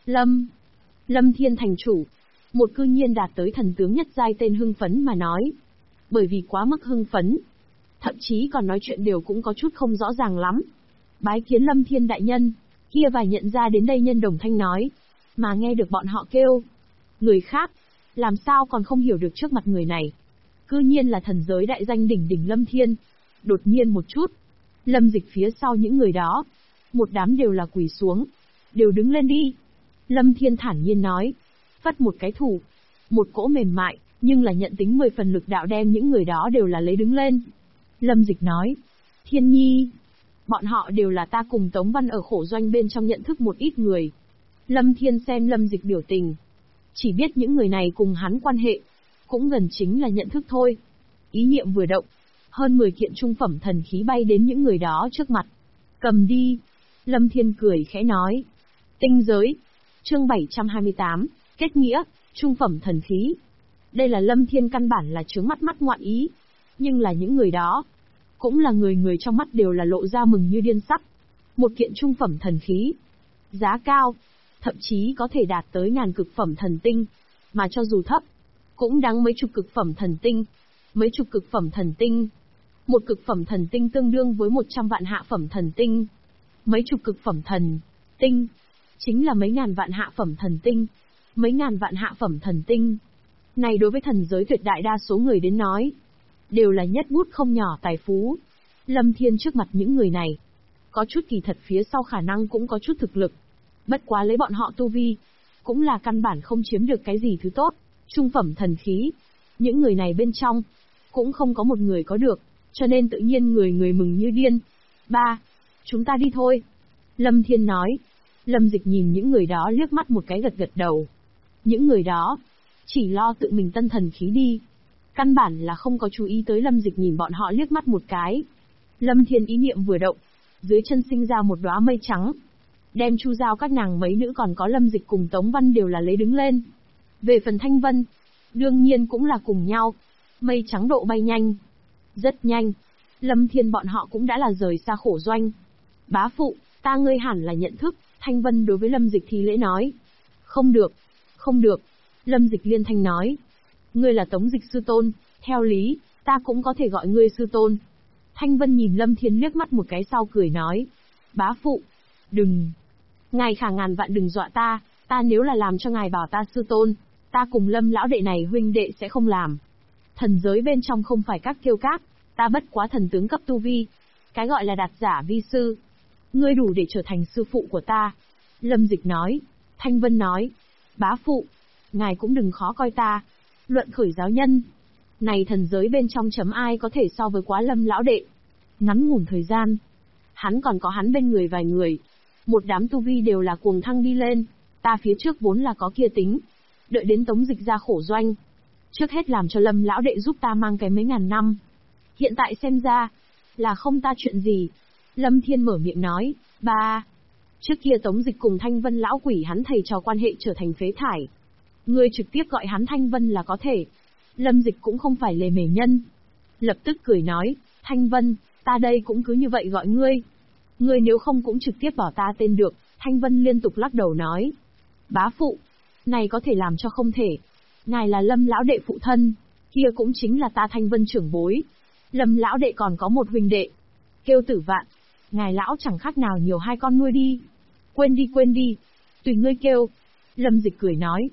Lâm Thiên thành chủ. Một cư nhiên đạt tới thần tướng nhất giai tên hưng phấn mà nói. Bởi vì quá mức hưng phấn. Thậm chí còn nói chuyện đều cũng có chút không rõ ràng lắm. Bái kiến Lâm Thiên đại nhân. Kia vài nhận ra đến đây nhân đồng thanh nói. Mà nghe được bọn họ kêu. Người khác. Làm sao còn không hiểu được trước mặt người này. Cư nhiên là thần giới đại danh đỉnh đỉnh Lâm Thiên. Đột nhiên một chút. Lâm Dịch phía sau những người đó. Một đám đều là quỳ xuống. Đều đứng lên đi. Lâm Thiên thản nhiên nói. Phất một cái thủ. Một cỗ mềm mại, nhưng là nhận tính 10 phần lực đạo đem những người đó đều là lấy đứng lên. Lâm Dịch nói. Thiên Nhi. Bọn họ đều là ta cùng Tống Văn ở khổ doanh bên trong nhận thức một ít người. Lâm Thiên xem Lâm Dịch biểu tình. Chỉ biết những người này cùng hắn quan hệ. Cũng gần chính là nhận thức thôi. Ý niệm vừa động. Hơn 10 kiện trung phẩm thần khí bay đến những người đó trước mặt. Cầm đi. Lâm Thiên cười khẽ nói. Tinh giới. Chương 728. Kết nghĩa. Trung phẩm thần khí. Đây là Lâm Thiên căn bản là chướng mắt ngoạn ý. Nhưng là những người đó. Cũng là người trong mắt đều là lộ ra mừng như điên sắc. Một kiện trung phẩm thần khí. Giá cao. Thậm chí có thể đạt tới ngàn cực phẩm thần tinh. Mà cho dù thấp. Cũng đáng mấy chục cực phẩm thần tinh. Mấy chục cực phẩm thần tinh. Một cực phẩm thần tinh tương đương với 100 vạn hạ phẩm thần tinh. Mấy chục cực phẩm thần tinh. Chính là mấy ngàn vạn hạ phẩm thần tinh. Mấy ngàn vạn hạ phẩm thần tinh. Này đối với thần giới tuyệt đại đa số người đến nói. Đều là nhất bút không nhỏ tài phú. Lâm Thiên trước mặt những người này. Có chút kỳ thật phía sau khả năng cũng có chút thực lực. Bất quá lấy bọn họ tu vi. Cũng là căn bản không chiếm được cái gì thứ tốt. Trung phẩm thần khí. Những người này bên trong. Cũng không có một người có được. Cho nên tự nhiên người mừng như điên. Ba, chúng ta đi thôi. Lâm Thiên nói. Lâm Dịch nhìn những người đó liếc mắt một cái gật đầu. Những người đó. Chỉ lo tự mình tân thần khí đi. Căn bản là không có chú ý tới Lâm Dịch nhìn bọn họ liếc mắt một cái. Lâm Thiên ý niệm vừa động. Dưới chân sinh ra một đóa mây trắng. Đem Chu giao các nàng mấy nữ còn có Lâm Dịch cùng Tống Văn đều là lấy đứng lên. Về phần Thanh Vân. Đương nhiên cũng là cùng nhau. Mây trắng độ bay nhanh. Rất nhanh. Lâm Thiên bọn họ cũng đã là rời xa khổ doanh. Bá phụ, ta ngươi hẳn là nhận thức. Thanh Vân đối với Lâm Dịch thi lễ nói. Không được. Không được. Lâm Dịch liên thanh nói. Ngươi là Tống Dịch sư tôn. Theo lý, ta cũng có thể gọi ngươi sư tôn. Thanh Vân nhìn Lâm Thiên liếc mắt một cái sau cười nói. Bá phụ. Đừng. Ngài khả ngàn vạn đừng dọa ta. Ta nếu là làm cho ngài bảo ta sư tôn. Ta cùng Lâm lão đệ này huynh đệ sẽ không làm. Thần giới bên trong không phải các kiêu cát. Ta bất quá thần tướng cấp tu vi. Cái gọi là đạt giả vi sư. Ngươi đủ để trở thành sư phụ của ta. Lâm Dịch nói. Thanh Vân nói. Bá phụ. Ngài cũng đừng khó coi ta. Luận khởi giáo nhân. Này thần giới bên trong chấm ai có thể so với quá Lâm lão đệ. Ngắn ngủn thời gian. Hắn còn có hắn bên người vài người. Một đám tu vi đều là cuồng thăng đi lên. Ta phía trước vốn là có kia tính. Đợi đến Tống Dịch ra khổ doanh. Trước hết làm cho Lâm lão đệ giúp ta mang cái mấy ngàn năm. Hiện tại xem ra. Là không ta chuyện gì. Lâm Thiên mở miệng nói. Ba. Trước kia Tống Dịch cùng Thanh Vân lão quỷ hắn thầy trò quan hệ trở thành phế thải. Ngươi trực tiếp gọi hắn Thanh Vân là có thể. Lâm Dịch cũng không phải lề mề nhân. Lập tức cười nói. Thanh Vân, ta đây cũng cứ như vậy gọi ngươi. Ngươi nếu không cũng trực tiếp bỏ ta tên được. Thanh Vân liên tục lắc đầu nói. Bá phụ. Này có thể làm cho không thể. Ngài là Lâm lão đệ phụ thân. Kia cũng chính là ta Thanh Vân trưởng bối. Lâm lão đệ còn có một huynh đệ. Kêu Tử Vạn. Ngài lão chẳng khác nào nhiều hai con nuôi đi. Quên đi. Tùy ngươi kêu. Lâm Dịch cười nói.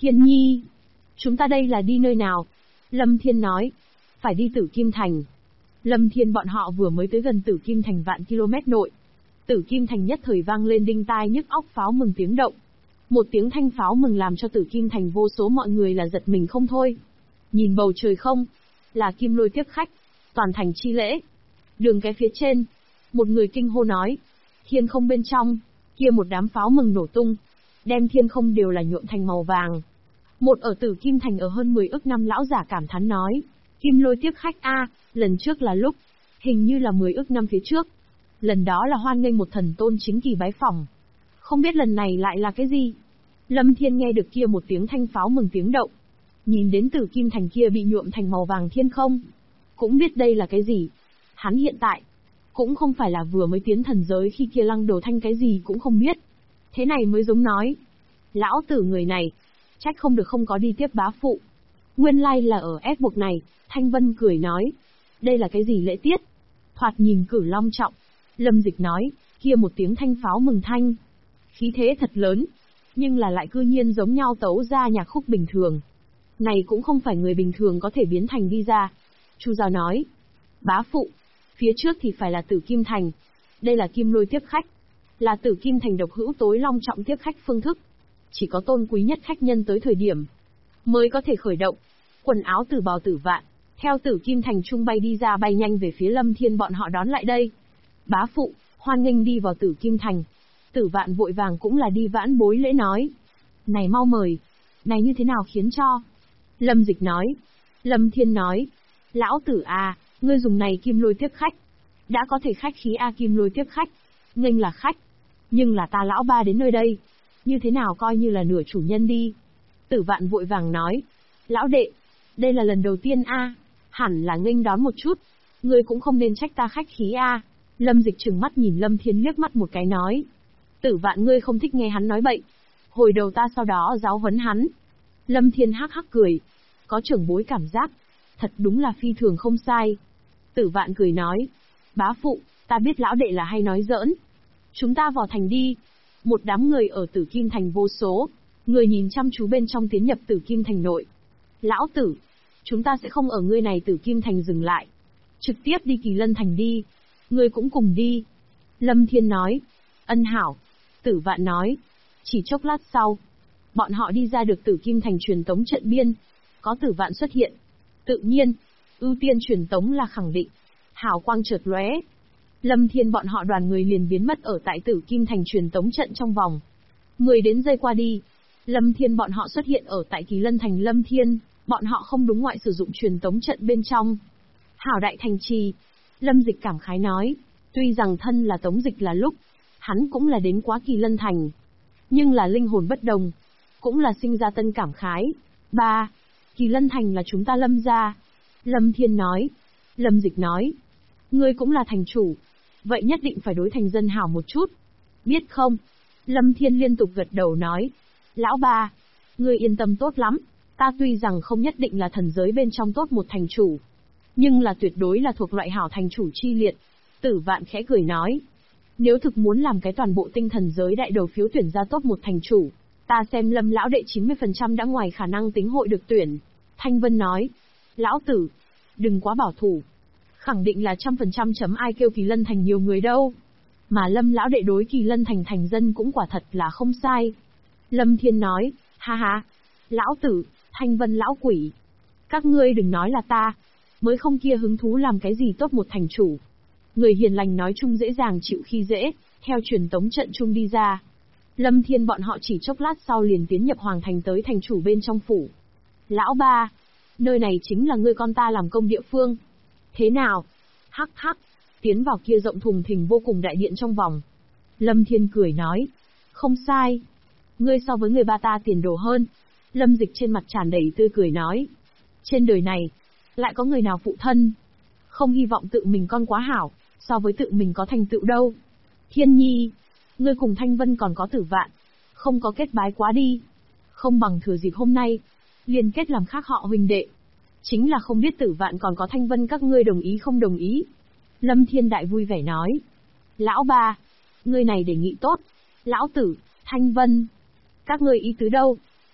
Thiên Nhi, chúng ta đây là đi nơi nào? Lâm Thiên nói, phải đi Tử Kim Thành. Lâm Thiên bọn họ vừa mới tới gần Tử Kim Thành vạn km nội. Tử Kim Thành nhất thời vang lên đinh tai nhức óc pháo mừng tiếng động. Một tiếng thanh pháo mừng làm cho Tử Kim Thành vô số mọi người là giật mình không thôi. Nhìn bầu trời không, là kim lôi tiếp khách, toàn thành chi lễ. Đường cái phía trên, một người kinh hô nói, thiên không bên trong, kia một đám pháo mừng nổ tung, đem thiên không đều là nhuộm thành màu vàng. Một ở Tử Kim Thành ở hơn 10 ức năm lão giả cảm thán nói, kim lôi tiếp khách a, lần trước là lúc, hình như là 10 ức năm phía trước. Lần đó là hoan nghênh một thần tôn chính kỳ bái phỏng. Không biết lần này lại là cái gì? Lâm Thiên nghe được kia một tiếng thanh pháo mừng tiếng động. Nhìn đến Tử Kim Thành kia bị nhuộm thành màu vàng thiên không. Cũng biết đây là cái gì. Hắn hiện tại, cũng không phải là vừa mới tiến thần giới khi kia Lăng Đồ Thanh cái gì cũng không biết. Thế này mới giống nói. Lão tử người này, trách không được không có đi tiếp bá phụ. Nguyên lai là ở ép buộc này, Thanh Vân cười nói. Đây là cái gì lễ tiết? Thoạt nhìn cử long trọng. Lâm Dịch nói, kia một tiếng thanh pháo mừng thanh. Khí thế thật lớn, nhưng là lại cư nhiên giống nhau tấu ra nhạc khúc bình thường. Này cũng không phải người bình thường có thể biến thành đi ra. Chu Giao nói, bá phụ, phía trước thì phải là Tử Kim Thành. Đây là kim lôi tiếp khách, là Tử Kim Thành độc hữu tối long trọng tiếp khách phương thức. Chỉ có tôn quý nhất khách nhân tới thời điểm mới có thể khởi động. Quần áo tử bào tử vạn, theo Tử Kim Thành trung bay đi ra bay nhanh về phía Lâm Thiên bọn họ đón lại đây. Bá phụ, hoan nghênh đi vào Tử Kim Thành. Tử Vạn vội vàng cũng là đi vãn bối lễ nói. Này mau mời, này như thế nào khiến cho? Lâm Dịch nói. Lâm Thiên nói, lão tử à, ngươi dùng này kim lôi tiếp khách. Đã có thể khách khí a kim lôi tiếp khách. Nghênh là khách, nhưng là ta lão ba đến nơi đây. Như thế nào coi như là nửa chủ nhân đi. Tử Vạn vội vàng nói. Lão đệ, đây là lần đầu tiên a, hẳn là nghênh đón một chút. Ngươi cũng không nên trách ta khách khí a. Lâm Dịch trừng mắt nhìn Lâm Thiên liếc mắt một cái nói. Tử Vạn ngươi không thích nghe hắn nói bậy. Hồi đầu ta sau đó giáo huấn hắn. Lâm Thiên hắc hắc cười. Có trưởng bối cảm giác. Thật đúng là phi thường không sai. Tử Vạn cười nói. Bá phụ, ta biết lão đệ là hay nói giỡn. Chúng ta vào thành đi. Một đám người ở Tử Kim Thành vô số. Người nhìn chăm chú bên trong tiến nhập Tử Kim Thành nội. Lão tử, chúng ta sẽ không ở ngươi này Tử Kim Thành dừng lại. Trực tiếp đi Kỳ Lân Thành đi. Ngươi cũng cùng đi. Lâm Thiên nói. Ân hảo. Tử Vạn nói. Chỉ chốc lát sau, bọn họ đi ra được Tử Kim Thành truyền tống trận biên. Có Tử Vạn xuất hiện. Tự nhiên, ưu tiên truyền tống là khẳng định. Hào quang chợt lóe. Lâm Thiên bọn họ đoàn người liền biến mất ở tại Tử Kim Thành truyền tống trận trong vòng 10 đến giây qua đi. Lâm Thiên bọn họ xuất hiện ở tại Kỳ Lân Thành. Lâm Thiên, bọn họ không đúng ngoại sử dụng truyền tống trận bên trong. Hảo đại thành trì. Lâm Dịch cảm khái nói, tuy rằng thân là Tống Dịch là lúc, hắn cũng là đến quá Kỳ Lân Thành. Nhưng là linh hồn bất đồng, cũng là sinh ra tân cảm khái. 3. Kỳ Lân Thành là chúng ta Lâm gia. Lâm Thiên nói. Lâm Dịch nói, ngươi cũng là thành chủ, vậy nhất định phải đối thành dân hảo một chút. Biết không? Lâm Thiên liên tục gật đầu nói. Lão ba, ngươi yên tâm tốt lắm, ta tuy rằng không nhất định là thần giới bên trong tốt một thành chủ, nhưng là tuyệt đối là thuộc loại hảo thành chủ chi liệt. Tử Vạn khẽ cười nói. Nếu thực muốn làm cái toàn bộ tinh thần giới đại đầu phiếu tuyển ra tốt một thành chủ, ta xem Lâm lão đệ 90% đã ngoài khả năng tính hội được tuyển. Thanh Vân nói. Lão tử, đừng quá bảo thủ. Khẳng định là 100% chấm ai kêu Kỳ Lân Thành nhiều người đâu. Mà Lâm lão đệ đối Kỳ Lân Thành thành dân cũng quả thật là không sai. Lâm Thiên nói. Ha ha. Lão tử, Thanh Vân lão quỷ. Các ngươi đừng nói là ta. Mới không kia hứng thú làm cái gì tốt một thành chủ. Người hiền lành nói chung dễ dàng chịu khi dễ, theo truyền tống trận chung đi ra. Lâm Thiên bọn họ chỉ chốc lát sau liền tiến nhập Hoàng Thành tới thành chủ bên trong phủ. Lão ba, nơi này chính là ngươi con ta làm công địa phương. Thế nào? Hắc hắc, tiến vào kia rộng thùng thình vô cùng đại điện trong vòng. Lâm Thiên cười nói. Không sai. Ngươi so với người ba ta tiền đồ hơn. Lâm Dịch trên mặt tràn đầy tươi cười nói. Trên đời này, lại có người nào phụ thân không hy vọng tự mình con quá hảo, so với tự mình có thành tựu đâu. Thiên Nhi, ngươi cùng Thanh Vân còn có Tử Vạn, không có kết bái quá đi. Không bằng thừa dịp hôm nay, liên kết làm khác họ huynh đệ. Chính là không biết Tử Vạn còn có Thanh Vân các ngươi đồng ý không đồng ý. Lâm Thiên Đại vui vẻ nói. Lão ba, ngươi này đề nghị tốt. Lão tử, Thanh Vân, các ngươi ý tứ đâu?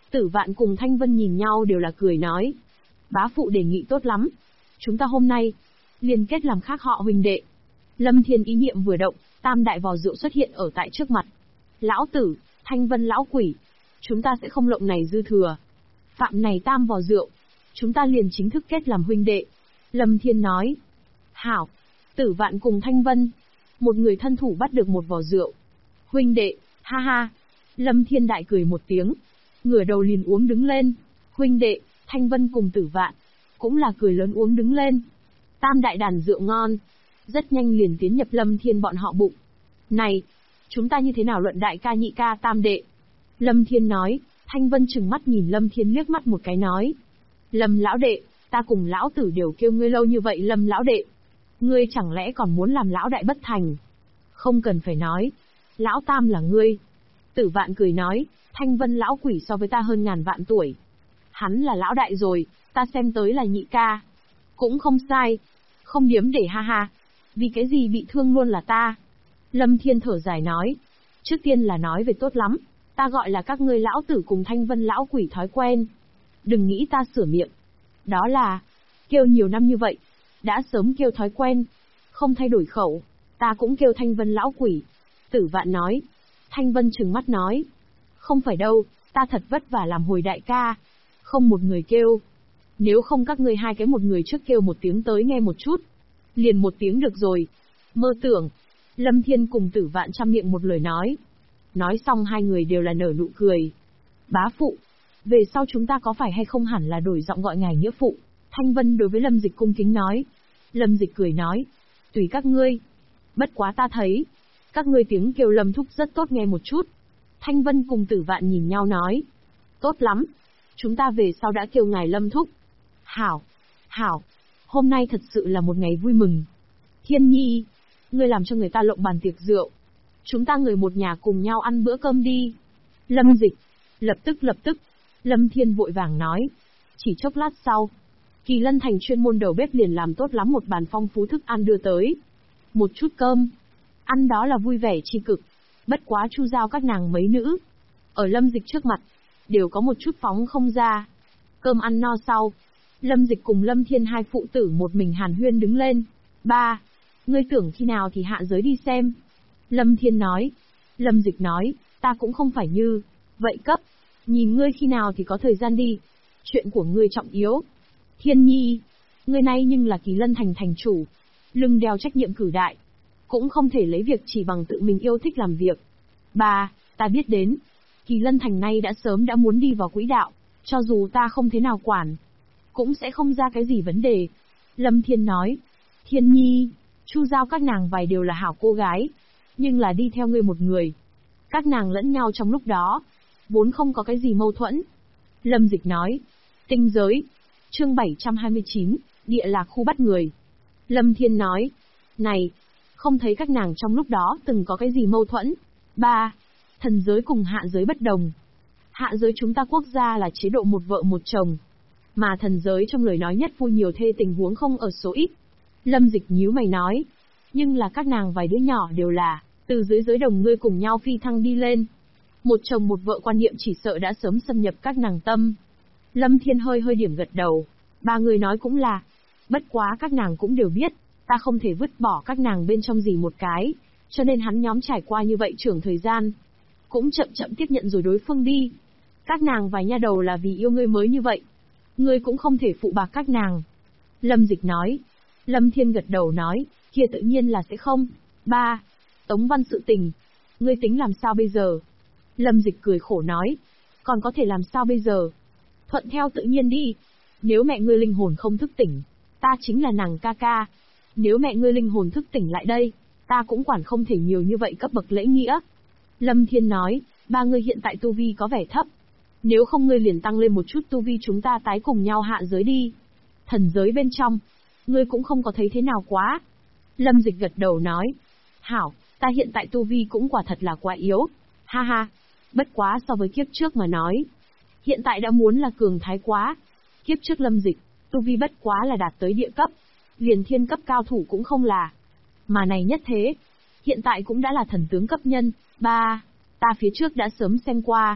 Tử Vạn cùng Thanh Vân nhìn nhau đều là cười nói. Bá phụ đề nghị tốt lắm. Chúng ta hôm nay, liên kết làm khác họ huynh đệ. Lâm Thiên ý niệm vừa động, tam đại vò rượu xuất hiện ở tại trước mặt. Lão tử, Thanh Vân lão quỷ. Chúng ta sẽ không lộng này dư thừa. Phạm này tam vò rượu. Chúng ta liền chính thức kết làm huynh đệ. Lâm Thiên nói. Hảo. Tử Vạn cùng Thanh Vân. Một người thân thủ bắt được một vò rượu. Huynh đệ, ha ha. Lâm Thiên đại cười một tiếng. Ngửa đầu liền uống đứng lên. Huynh đệ, Thanh Vân cùng Tử Vạn. Cũng là cười lớn uống đứng lên. Tam đại đàn rượu ngon. Rất nhanh liền tiến nhập Lâm Thiên bọn họ bụng. Này, chúng ta như thế nào luận đại ca nhị ca tam đệ? Lâm Thiên nói. Thanh Vân trừng mắt nhìn Lâm Thiên liếc mắt một cái nói. Lâm lão đệ, ta cùng lão tử đều kêu ngươi lâu như vậy Lâm lão đệ. Ngươi chẳng lẽ còn muốn làm lão đại bất thành? Không cần phải nói. Lão tam là ngươi. Tử Vạn cười nói, Thanh Vân lão quỷ so với ta hơn ngàn vạn tuổi. Hắn là lão đại rồi, ta xem tới là nhị ca. Cũng không sai. Không điếm để ha ha. Vì cái gì bị thương luôn là ta. Lâm Thiên thở dài nói. Trước tiên là nói về tốt lắm. Ta gọi là các ngươi lão tử cùng Thanh Vân lão quỷ thói quen. Đừng nghĩ ta sửa miệng. Đó là, kêu nhiều năm như vậy. Đã sớm kêu thói quen. Không thay đổi khẩu. Ta cũng kêu Thanh Vân lão quỷ. Tử Vạn nói. Thanh Vân trừng mắt nói. Không phải đâu, ta thật vất vả làm hồi đại ca. Không một người kêu. Nếu không các ngươi hai cái một người trước kêu một tiếng tới nghe một chút. Liền một tiếng được rồi. Mơ tưởng. Lâm Thiên cùng Tử Vạn trăm miệng một lời nói. Nói xong hai người đều là nở nụ cười. Bá phụ. Về sau chúng ta có phải hay không hẳn là đổi giọng gọi ngài nghĩa phụ. Thanh Vân đối với Lâm Dịch cung kính nói. Lâm Dịch cười nói. Tùy các ngươi. Bất quá ta thấy. Các ngươi tiếng kêu Lâm thúc rất tốt nghe một chút. Thanh Vân cùng Tử Vạn nhìn nhau nói. Tốt lắm. Chúng ta về sau đã kêu ngài Lâm thúc. Hảo. Hảo. Hôm nay thật sự là một ngày vui mừng. Thiên Nhi. Ngươi làm cho người ta lộng bàn tiệc rượu. Chúng ta người một nhà cùng nhau ăn bữa cơm đi. Lâm Dịch. Lập tức. Lâm Thiên vội vàng nói. Chỉ chốc lát sau. Kỳ Lân Thành chuyên môn đầu bếp liền làm tốt lắm một bàn phong phú thức ăn đưa tới. Một chút cơm. Ăn đó là vui vẻ chi cực. Bất quá Chu Giao các nàng mấy nữ. Ở Lâm Dịch trước mặt. Đều có một chút phóng không ra. Cơm ăn no sau. Lâm Dịch cùng Lâm Thiên hai phụ tử một mình hàn huyên đứng lên. Ba. Ngươi tưởng khi nào thì hạ giới đi xem. Lâm Thiên nói. Lâm Dịch nói. Ta cũng không phải như. Vậy cấp. Nhìn ngươi khi nào thì có thời gian đi. Chuyện của ngươi trọng yếu. Thiên Nhi. Ngươi nay nhưng là Kỳ Lân Thành thành chủ. Lưng đeo trách nhiệm cử đại. Cũng không thể lấy việc chỉ bằng tự mình yêu thích làm việc. Ba. Ta biết đến. Kỳ Lân Thành nay đã sớm đã muốn đi vào quỹ đạo. Cho dù ta không thế nào quản. Cũng sẽ không ra cái gì vấn đề. Lâm Thiên nói. Thiên Nhi. Chu Giao các nàng vài đều là hảo cô gái. Nhưng là đi theo ngươi một người. Các nàng lẫn nhau trong lúc đó. Vốn không có cái gì mâu thuẫn. Lâm Dịch nói. Tinh giới. Chương 729. Địa lạc khu bắt người. Lâm Thiên nói. Này. Không thấy các nàng trong lúc đó từng có cái gì mâu thuẫn. Ba. Thần giới cùng hạ giới bất đồng. Hạ giới chúng ta quốc gia là chế độ một vợ một chồng. Mà thần giới trong lời nói nhất phu nhiều thê tình huống không ở số ít. Lâm Dịch nhíu mày nói. Nhưng là các nàng vài đứa nhỏ đều là, từ dưới giới đồng ngươi cùng nhau phi thăng đi lên. Một chồng một vợ quan niệm chỉ sợ đã sớm xâm nhập các nàng tâm. Lâm Thiên hơi điểm gật đầu. Ba người nói cũng là. Bất quá các nàng cũng đều biết, ta không thể vứt bỏ các nàng bên trong gì một cái. Cho nên hắn nhóm trải qua như vậy trưởng thời gian. Cũng chậm tiếp nhận rồi đối phương đi. Các nàng vài nha đầu là vì yêu ngươi mới như vậy. Ngươi cũng không thể phụ bạc các nàng. Lâm Dịch nói. Lâm Thiên gật đầu nói, kia tự nhiên là sẽ không. Ba. Tống Văn sự tình. Ngươi tính làm sao bây giờ? Lâm Dịch cười khổ nói. Còn có thể làm sao bây giờ? Thuận theo tự nhiên đi. Nếu mẹ ngươi linh hồn không thức tỉnh, ta chính là nàng ca ca. Nếu mẹ ngươi linh hồn thức tỉnh lại đây, ta cũng quản không thể nhiều như vậy cấp bậc lễ nghĩa. Lâm Thiên nói, ba ngươi hiện tại tu vi có vẻ thấp. Nếu không ngươi liền tăng lên một chút tu vi chúng ta tái cùng nhau hạ giới đi. Thần giới bên trong, ngươi cũng không có thấy thế nào quá. Lâm Dịch gật đầu nói. Hảo, ta hiện tại tu vi cũng quả thật là quá yếu. Ha ha, bất quá so với kiếp trước mà nói. Hiện tại đã muốn là cường thái quá. Kiếp trước Lâm Dịch, tu vi bất quá là đạt tới địa cấp. Liền thiên cấp cao thủ cũng không là. Mà này nhất thế. Hiện tại cũng đã là thần tướng cấp nhân. Ba, ta phía trước đã sớm xem qua.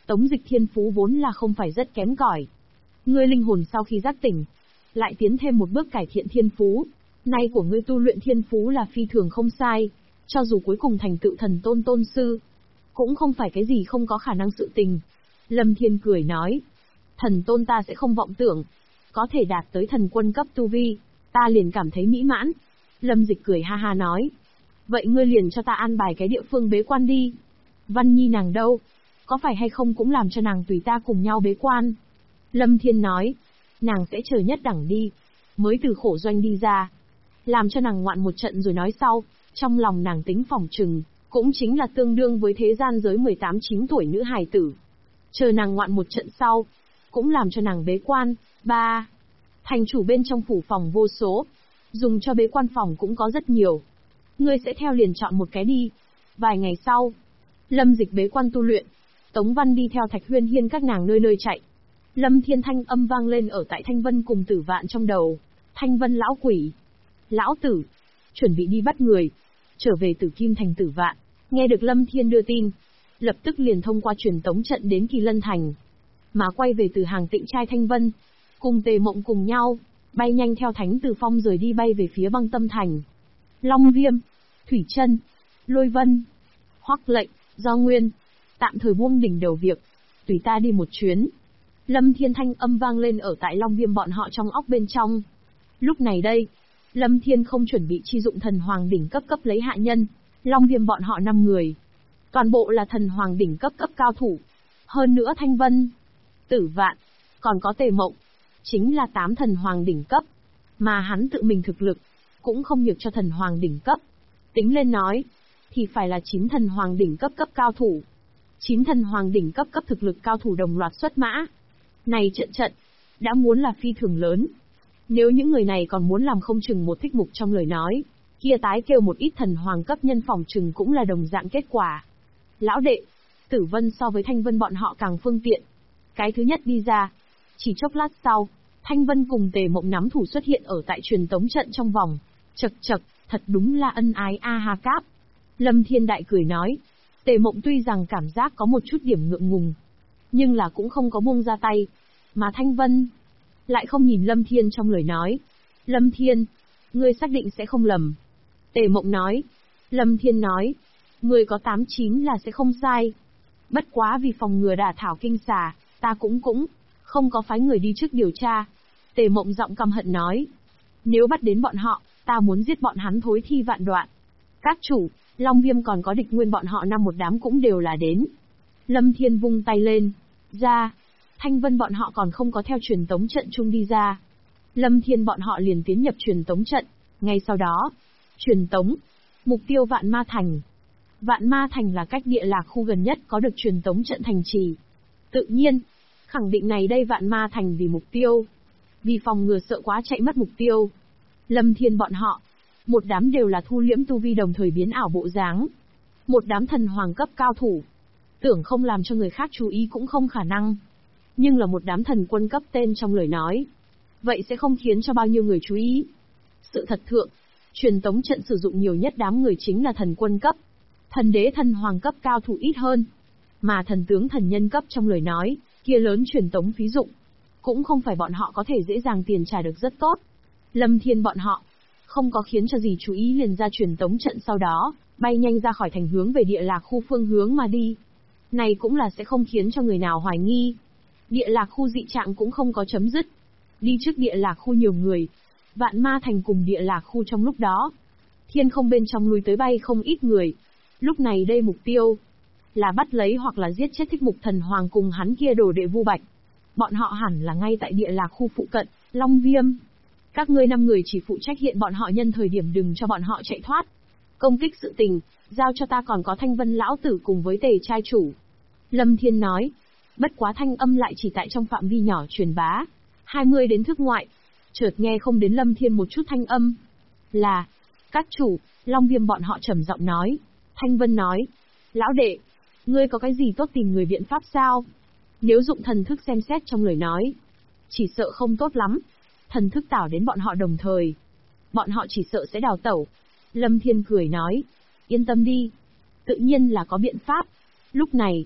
Tống Dịch thiên phú vốn là không phải rất kém cỏi. Ngươi linh hồn sau khi giác tỉnh, lại tiến thêm một bước cải thiện thiên phú. Nay của ngươi tu luyện thiên phú là phi thường không sai, cho dù cuối cùng thành tựu thần tôn tôn sư, cũng không phải cái gì không có khả năng sự tình. Lâm Thiên cười nói, thần tôn ta sẽ không vọng tưởng, có thể đạt tới thần quân cấp tu vi, ta liền cảm thấy mỹ mãn. Lâm Dịch cười ha ha nói, vậy ngươi liền cho ta an bài cái địa phương bế quan đi. Văn Nhi nàng đâu? Có phải hay không cũng làm cho nàng tùy ta cùng nhau bế quan? Lâm Thiên nói, nàng sẽ chờ nhất đẳng đi, mới từ khổ doanh đi ra. Làm cho nàng ngoạn một trận rồi nói sau, trong lòng nàng tính phỏng chừng, cũng chính là tương đương với thế gian giới 18-9 tuổi nữ hài tử. Chờ nàng ngoạn một trận sau, cũng làm cho nàng bế quan. 3. Thành chủ bên trong phủ phòng vô số, dùng cho bế quan phòng cũng có rất nhiều. Ngươi sẽ theo liền chọn một cái đi. Vài ngày sau, Lâm Dịch bế quan tu luyện, Tống Văn đi theo Thạch Huyên Hiên các nàng nơi nơi chạy. Lâm Thiên thanh âm vang lên ở tại Thanh Vân cùng Tử Vạn trong đầu. Thanh Vân lão quỷ, lão tử, chuẩn bị đi bắt người. Trở về Tử Kim thành Tử Vạn, nghe được Lâm Thiên đưa tin, lập tức liền thông qua truyền tống trận đến Kỳ Lân thành, mà quay về từ hàng Tịnh trai Thanh Vân, cùng Tề Mộng cùng nhau, bay nhanh theo Thánh Từ Phong rời đi bay về phía Băng Tâm thành. Long Viêm, Thủy Chân, Lôi Vân, Hoắc Lệnh, Do Nguyên, tạm thời buông đỉnh đầu việc, tùy ta đi một chuyến. Lâm Thiên thanh âm vang lên ở tại Long Viêm bọn họ trong óc bên trong. Lúc này đây, Lâm Thiên không chuẩn bị chi dụng thần hoàng đỉnh cấp lấy hạ nhân. Long Viêm bọn họ 5 người, toàn bộ là thần hoàng đỉnh cấp cao thủ. Hơn nữa Thanh Vân, Tử Vạn, còn có Tề Mộng, chính là 8 thần hoàng đỉnh cấp, mà hắn tự mình thực lực cũng không nhược cho thần hoàng đỉnh cấp. Tính lên nói, thì phải là 9 thần hoàng đỉnh cấp cao thủ. 9 thần hoàng đỉnh cấp thực lực cao thủ đồng loạt xuất mã. Này trận đã muốn là phi thường lớn. Nếu những người này còn muốn làm không chừng một thích mục trong lời nói, kia tái kêu một ít thần hoàng cấp nhân phỏng chừng cũng là đồng dạng kết quả. Lão đệ, Tử Vân so với Thanh Vân bọn họ càng phương tiện. Cái thứ nhất đi ra. Chỉ chốc lát sau, Thanh Vân cùng Tề Mộng nắm thủ xuất hiện ở tại truyền tống trận trong vòng. Chậc, thật đúng là ân ái a ha cáp. Lâm Thiên đại cười nói. Tề Mộng tuy rằng cảm giác có một chút điểm ngượng ngùng, nhưng là cũng không có buông ra tay. Mà Thanh Vân lại không nhìn Lâm Thiên trong lời nói. Lâm Thiên, ngươi xác định sẽ không lầm. Tề Mộng nói. Lâm Thiên nói, ngươi có 89 là sẽ không sai. Bất quá vì phòng ngừa đả thảo kinh xà, ta cũng không có phái người đi trước điều tra. Tề Mộng giọng căm hận nói. Nếu bắt đến bọn họ, ta muốn giết bọn hắn thối thi vạn đoạn. Các chủ, Long Viêm còn có Địch Nguyên bọn họ năm một đám cũng đều là đến. Lâm Thiên vung tay lên. Ra. Thanh Vân bọn họ còn không có theo truyền tống trận chung đi ra. Lâm Thiên bọn họ liền tiến nhập truyền tống trận. Ngay sau đó, truyền tống. Mục tiêu Vạn Ma Thành. Vạn Ma Thành là cách Địa Lạc khu gần nhất có được truyền tống trận thành trì. Tự nhiên, khẳng định này đây Vạn Ma Thành vì mục tiêu. Vì phòng ngừa sợ quá chạy mất mục tiêu. Lâm Thiên bọn họ, một đám đều là thu liễm tu vi đồng thời biến ảo bộ dáng. Một đám thần hoàng cấp cao thủ. Tưởng không làm cho người khác chú ý cũng không khả năng. Nhưng là một đám thần quân cấp tên trong lời nói. Vậy sẽ không khiến cho bao nhiêu người chú ý. Sự thật thượng, truyền tống trận sử dụng nhiều nhất đám người chính là thần quân cấp. Thần đế thần hoàng cấp cao thủ ít hơn. Mà thần tướng thần nhân cấp trong lời nói, kia lớn truyền tống phí dụng. Cũng không phải bọn họ có thể dễ dàng tiền trả được rất tốt. Lâm Thiên bọn họ, không có khiến cho gì chú ý liền ra truyền tống trận sau đó, bay nhanh ra khỏi thành hướng về Địa Lạc khu phương hướng mà đi. Này cũng là sẽ không khiến cho người nào hoài nghi. Địa Lạc khu dị trạng cũng không có chấm dứt. Đi trước Địa Lạc khu nhiều người. Vạn Ma Thành cùng Địa Lạc khu trong lúc đó. Thiên không bên trong lui tới bay không ít người. Lúc này đây mục tiêu là bắt lấy hoặc là giết chết thích mục thần hoàng cùng hắn kia đồ đệ Vu Bạch. Bọn họ hẳn là ngay tại Địa Lạc khu phụ cận. Long Viêm, các ngươi 5 người chỉ phụ trách hiện bọn họ nhân thời điểm đừng cho bọn họ chạy thoát. Công kích sự tình, giao cho ta còn có Thanh Vân lão tử cùng với Tề trai chủ. Lâm Thiên nói. Bất quá thanh âm lại chỉ tại trong phạm vi nhỏ truyền bá. 20 đến thước ngoại. Chợt nghe không đến Lâm Thiên một chút thanh âm. Là, các chủ, Long Viêm bọn họ trầm giọng nói. Thanh Vân nói. Lão đệ, ngươi có cái gì tốt tìm người biện pháp sao? Nếu dụng thần thức xem xét trong lời nói, chỉ sợ không tốt lắm. Thần thức tảo đến bọn họ đồng thời, bọn họ chỉ sợ sẽ đào tẩu. Lâm Thiên cười nói. Yên tâm đi. Tự nhiên là có biện pháp. Lúc này,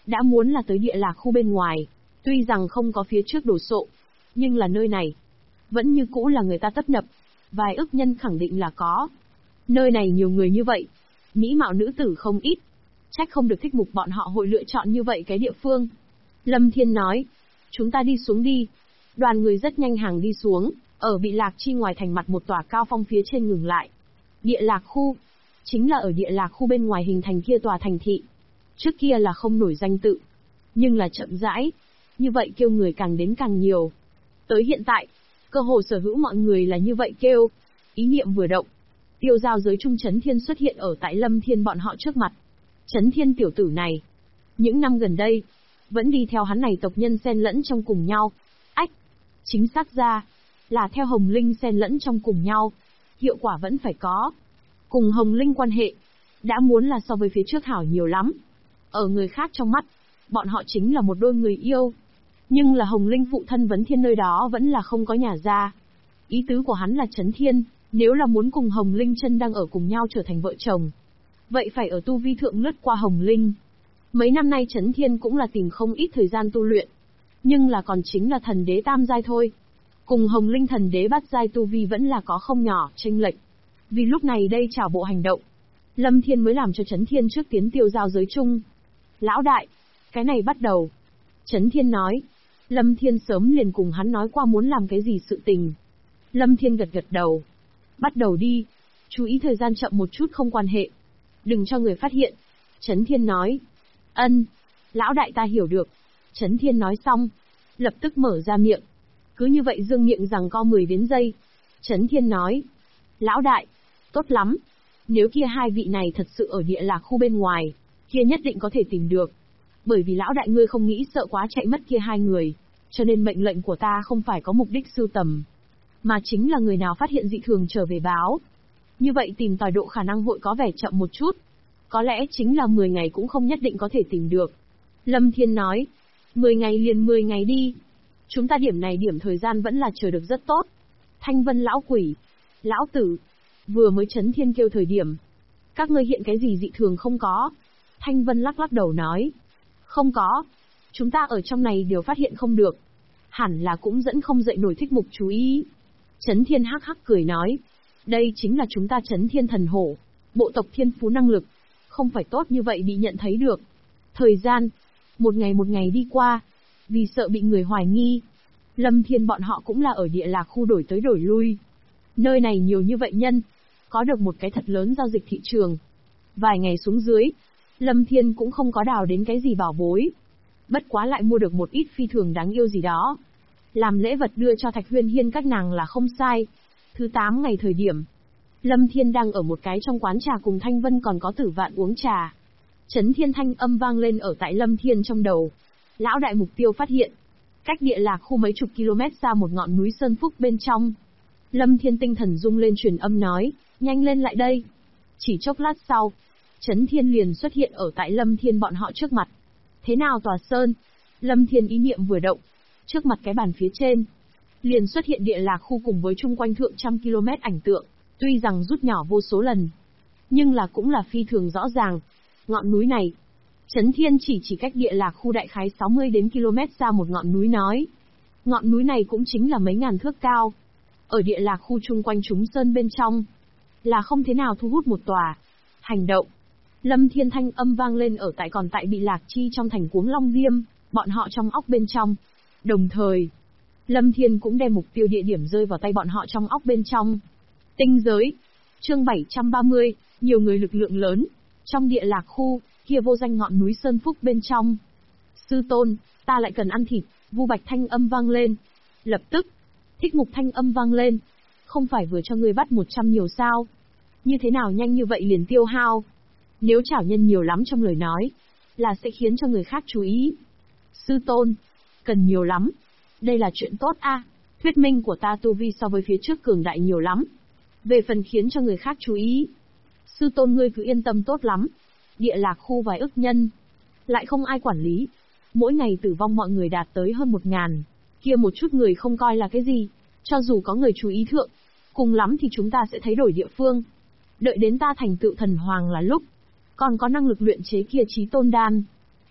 đã muốn là tới địa lạc khu bên ngoài, tuy rằng không có phía trước đồ sộ, nhưng là nơi này, vẫn như cũ là người ta tấp nập, vài ức nhân khẳng định là có. Nơi này nhiều người như vậy, mỹ mạo nữ tử không ít, trách không được thích mục bọn họ hội lựa chọn như vậy cái địa phương. Lâm Thiên nói, chúng ta đi xuống đi. Đoàn người rất nhanh hàng đi xuống, ở Bị Lạc Chi ngoài thành mặt một tòa cao phong phía trên ngừng lại. Địa lạc khu, chính là ở địa lạc khu bên ngoài hình thành kia tòa thành thị. Trước kia là không nổi danh tự, nhưng là chậm rãi, như vậy kêu người càng đến càng nhiều. Tới hiện tại, cơ hồ sở hữu mọi người là như vậy kêu. Ý niệm vừa động, tiêu giao giới trung Chấn Thiên xuất hiện ở tại Lâm Thiên bọn họ trước mặt. Chấn Thiên tiểu tử này, những năm gần đây, vẫn đi theo hắn này tộc nhân xen lẫn trong cùng nhau. Ách, chính xác ra, là theo Hồng Linh xen lẫn trong cùng nhau, hiệu quả vẫn phải có. Cùng Hồng Linh quan hệ, đã muốn là so với phía trước hảo nhiều lắm. Ở người khác trong mắt, bọn họ chính là một đôi người yêu. Nhưng là Hồng Linh phụ thân Vấn Thiên nơi đó vẫn là không có nhà ra. Ý tứ của hắn là Chấn Thiên, nếu là muốn cùng Hồng Linh chân đang ở cùng nhau trở thành vợ chồng, vậy phải ở tu vi thượng lướt qua Hồng Linh. Mấy năm nay Chấn Thiên cũng là tìm không ít thời gian tu luyện, nhưng là còn chính là thần đế tam giai thôi. Cùng Hồng Linh thần đế bát giai tu vi vẫn là có không nhỏ chênh lệch. Vì lúc này đây trảo bộ hành động, Lâm Thiên mới làm cho Chấn Thiên trước tiến tiêu giao giới chung. Lão đại, cái này bắt đầu. Chấn Thiên nói. Lâm Thiên sớm liền cùng hắn nói qua muốn làm cái gì sự tình. Lâm Thiên gật gật đầu. Bắt đầu đi. Chú ý thời gian chậm một chút không quan hệ. Đừng cho người phát hiện. Chấn Thiên nói. Ân. Lão đại ta hiểu được. Chấn Thiên nói xong, lập tức mở ra miệng. Cứ như vậy dương miệng rằng co 10 đến giây. Chấn Thiên nói. Lão đại, tốt lắm. Nếu kia hai vị này thật sự ở địa lạc khu bên ngoài, kia nhất định có thể tìm được. Bởi vì lão đại ngươi không nghĩ sợ quá chạy mất kia hai người, cho nên mệnh lệnh của ta không phải có mục đích sưu tầm, mà chính là người nào phát hiện dị thường trở về báo. Như vậy tìm tòi độ khả năng hội có vẻ chậm một chút. Có lẽ chính là 10 ngày cũng không nhất định có thể tìm được. Lâm Thiên nói, 10 ngày liền 10 ngày đi. Chúng ta điểm này điểm thời gian vẫn là chờ được rất tốt. Thanh Vân lão quỷ, lão tử, vừa mới Chấn Thiên kêu thời điểm, các ngươi hiện cái gì dị thường không có? Thanh Vân lắc lắc đầu nói, không có. Chúng ta ở trong này đều phát hiện không được. Hẳn là cũng dẫn không dậy nổi thích mục chú ý. Chấn Thiên hắc hắc cười nói, đây chính là chúng ta Chấn Thiên thần hổ, bộ tộc thiên phú năng lực, không phải tốt như vậy bị nhận thấy được. Thời gian, một ngày đi qua, vì sợ bị người hoài nghi, Lâm Thiên bọn họ cũng là ở địa lạc khu đổi tới đổi lui. Nơi này nhiều như vậy nhân, có được một cái thật lớn giao dịch thị trường. Vài ngày xuống dưới, Lâm Thiên cũng không có đào đến cái gì bảo bối. Bất quá lại mua được một ít phi thường đáng yêu gì đó. Làm lễ vật đưa cho Thạch Huyên Hiên các nàng là không sai. Thứ 8 ngày thời điểm, Lâm Thiên đang ở một cái trong quán trà cùng Thanh Vân còn có Tử Vạn uống trà. Chấn Thiên thanh âm vang lên ở tại Lâm Thiên trong đầu. Lão đại mục tiêu phát hiện. Cách địa lạc khu mấy chục km xa một ngọn núi Sơn Phúc bên trong. Lâm Thiên tinh thần rung lên truyền âm nói, nhanh lên lại đây. Chỉ chốc lát sau, Chấn Thiên liền xuất hiện ở tại Lâm Thiên bọn họ trước mặt. Thế nào tòa sơn? Lâm Thiên ý niệm vừa động, trước mặt cái bàn phía trên, liền xuất hiện địa lạc khu cùng với chung quanh thượng trăm km ảnh tượng, tuy rằng rút nhỏ vô số lần, nhưng là cũng là phi thường rõ ràng. Ngọn núi này, Chấn Thiên chỉ cách địa lạc khu đại khái 60 đến km xa một ngọn núi nói. Ngọn núi này cũng chính là mấy ngàn thước cao. Ở địa lạc khu chung quanh chúng sơn bên trong, là không thế nào thu hút một tòa. Hành động. Lâm Thiên thanh âm vang lên ở tại còn tại Bị Lạc Chi trong thành Cuống Long Viêm, bọn họ trong óc bên trong. Đồng thời, Lâm Thiên cũng đem mục tiêu địa điểm rơi vào tay bọn họ trong óc bên trong. Tinh giới. Chương 730, nhiều người lực lượng lớn. Trong địa lạc khu, kia vô danh ngọn núi Sơn Phúc bên trong. Sư tôn, ta lại cần ăn thịt, Vu Bạch thanh âm vang lên. Lập tức, Thích Mục thanh âm vang lên. Không phải vừa cho ngươi bắt 100 nhiều sao? Như thế nào nhanh như vậy liền tiêu hao? Nếu chảo nhân nhiều lắm trong lời nói, là sẽ khiến cho người khác chú ý. Sư tôn, cần nhiều lắm. Đây là chuyện tốt a. Thuyết minh của ta tu vi so với phía trước cường đại nhiều lắm. Về phần khiến cho người khác chú ý, sư tôn ngươi cứ yên tâm tốt lắm. Địa lạc khu vài ức nhân, lại không ai quản lý. Mỗi ngày tử vong mọi người đạt tới hơn 1000. Kia một chút người không coi là cái gì. Cho dù có người chú ý thượng, cùng lắm thì chúng ta sẽ thay đổi địa phương. Đợi đến ta thành tựu thần hoàng là lúc, còn có năng lực luyện chế kia chí tôn đan.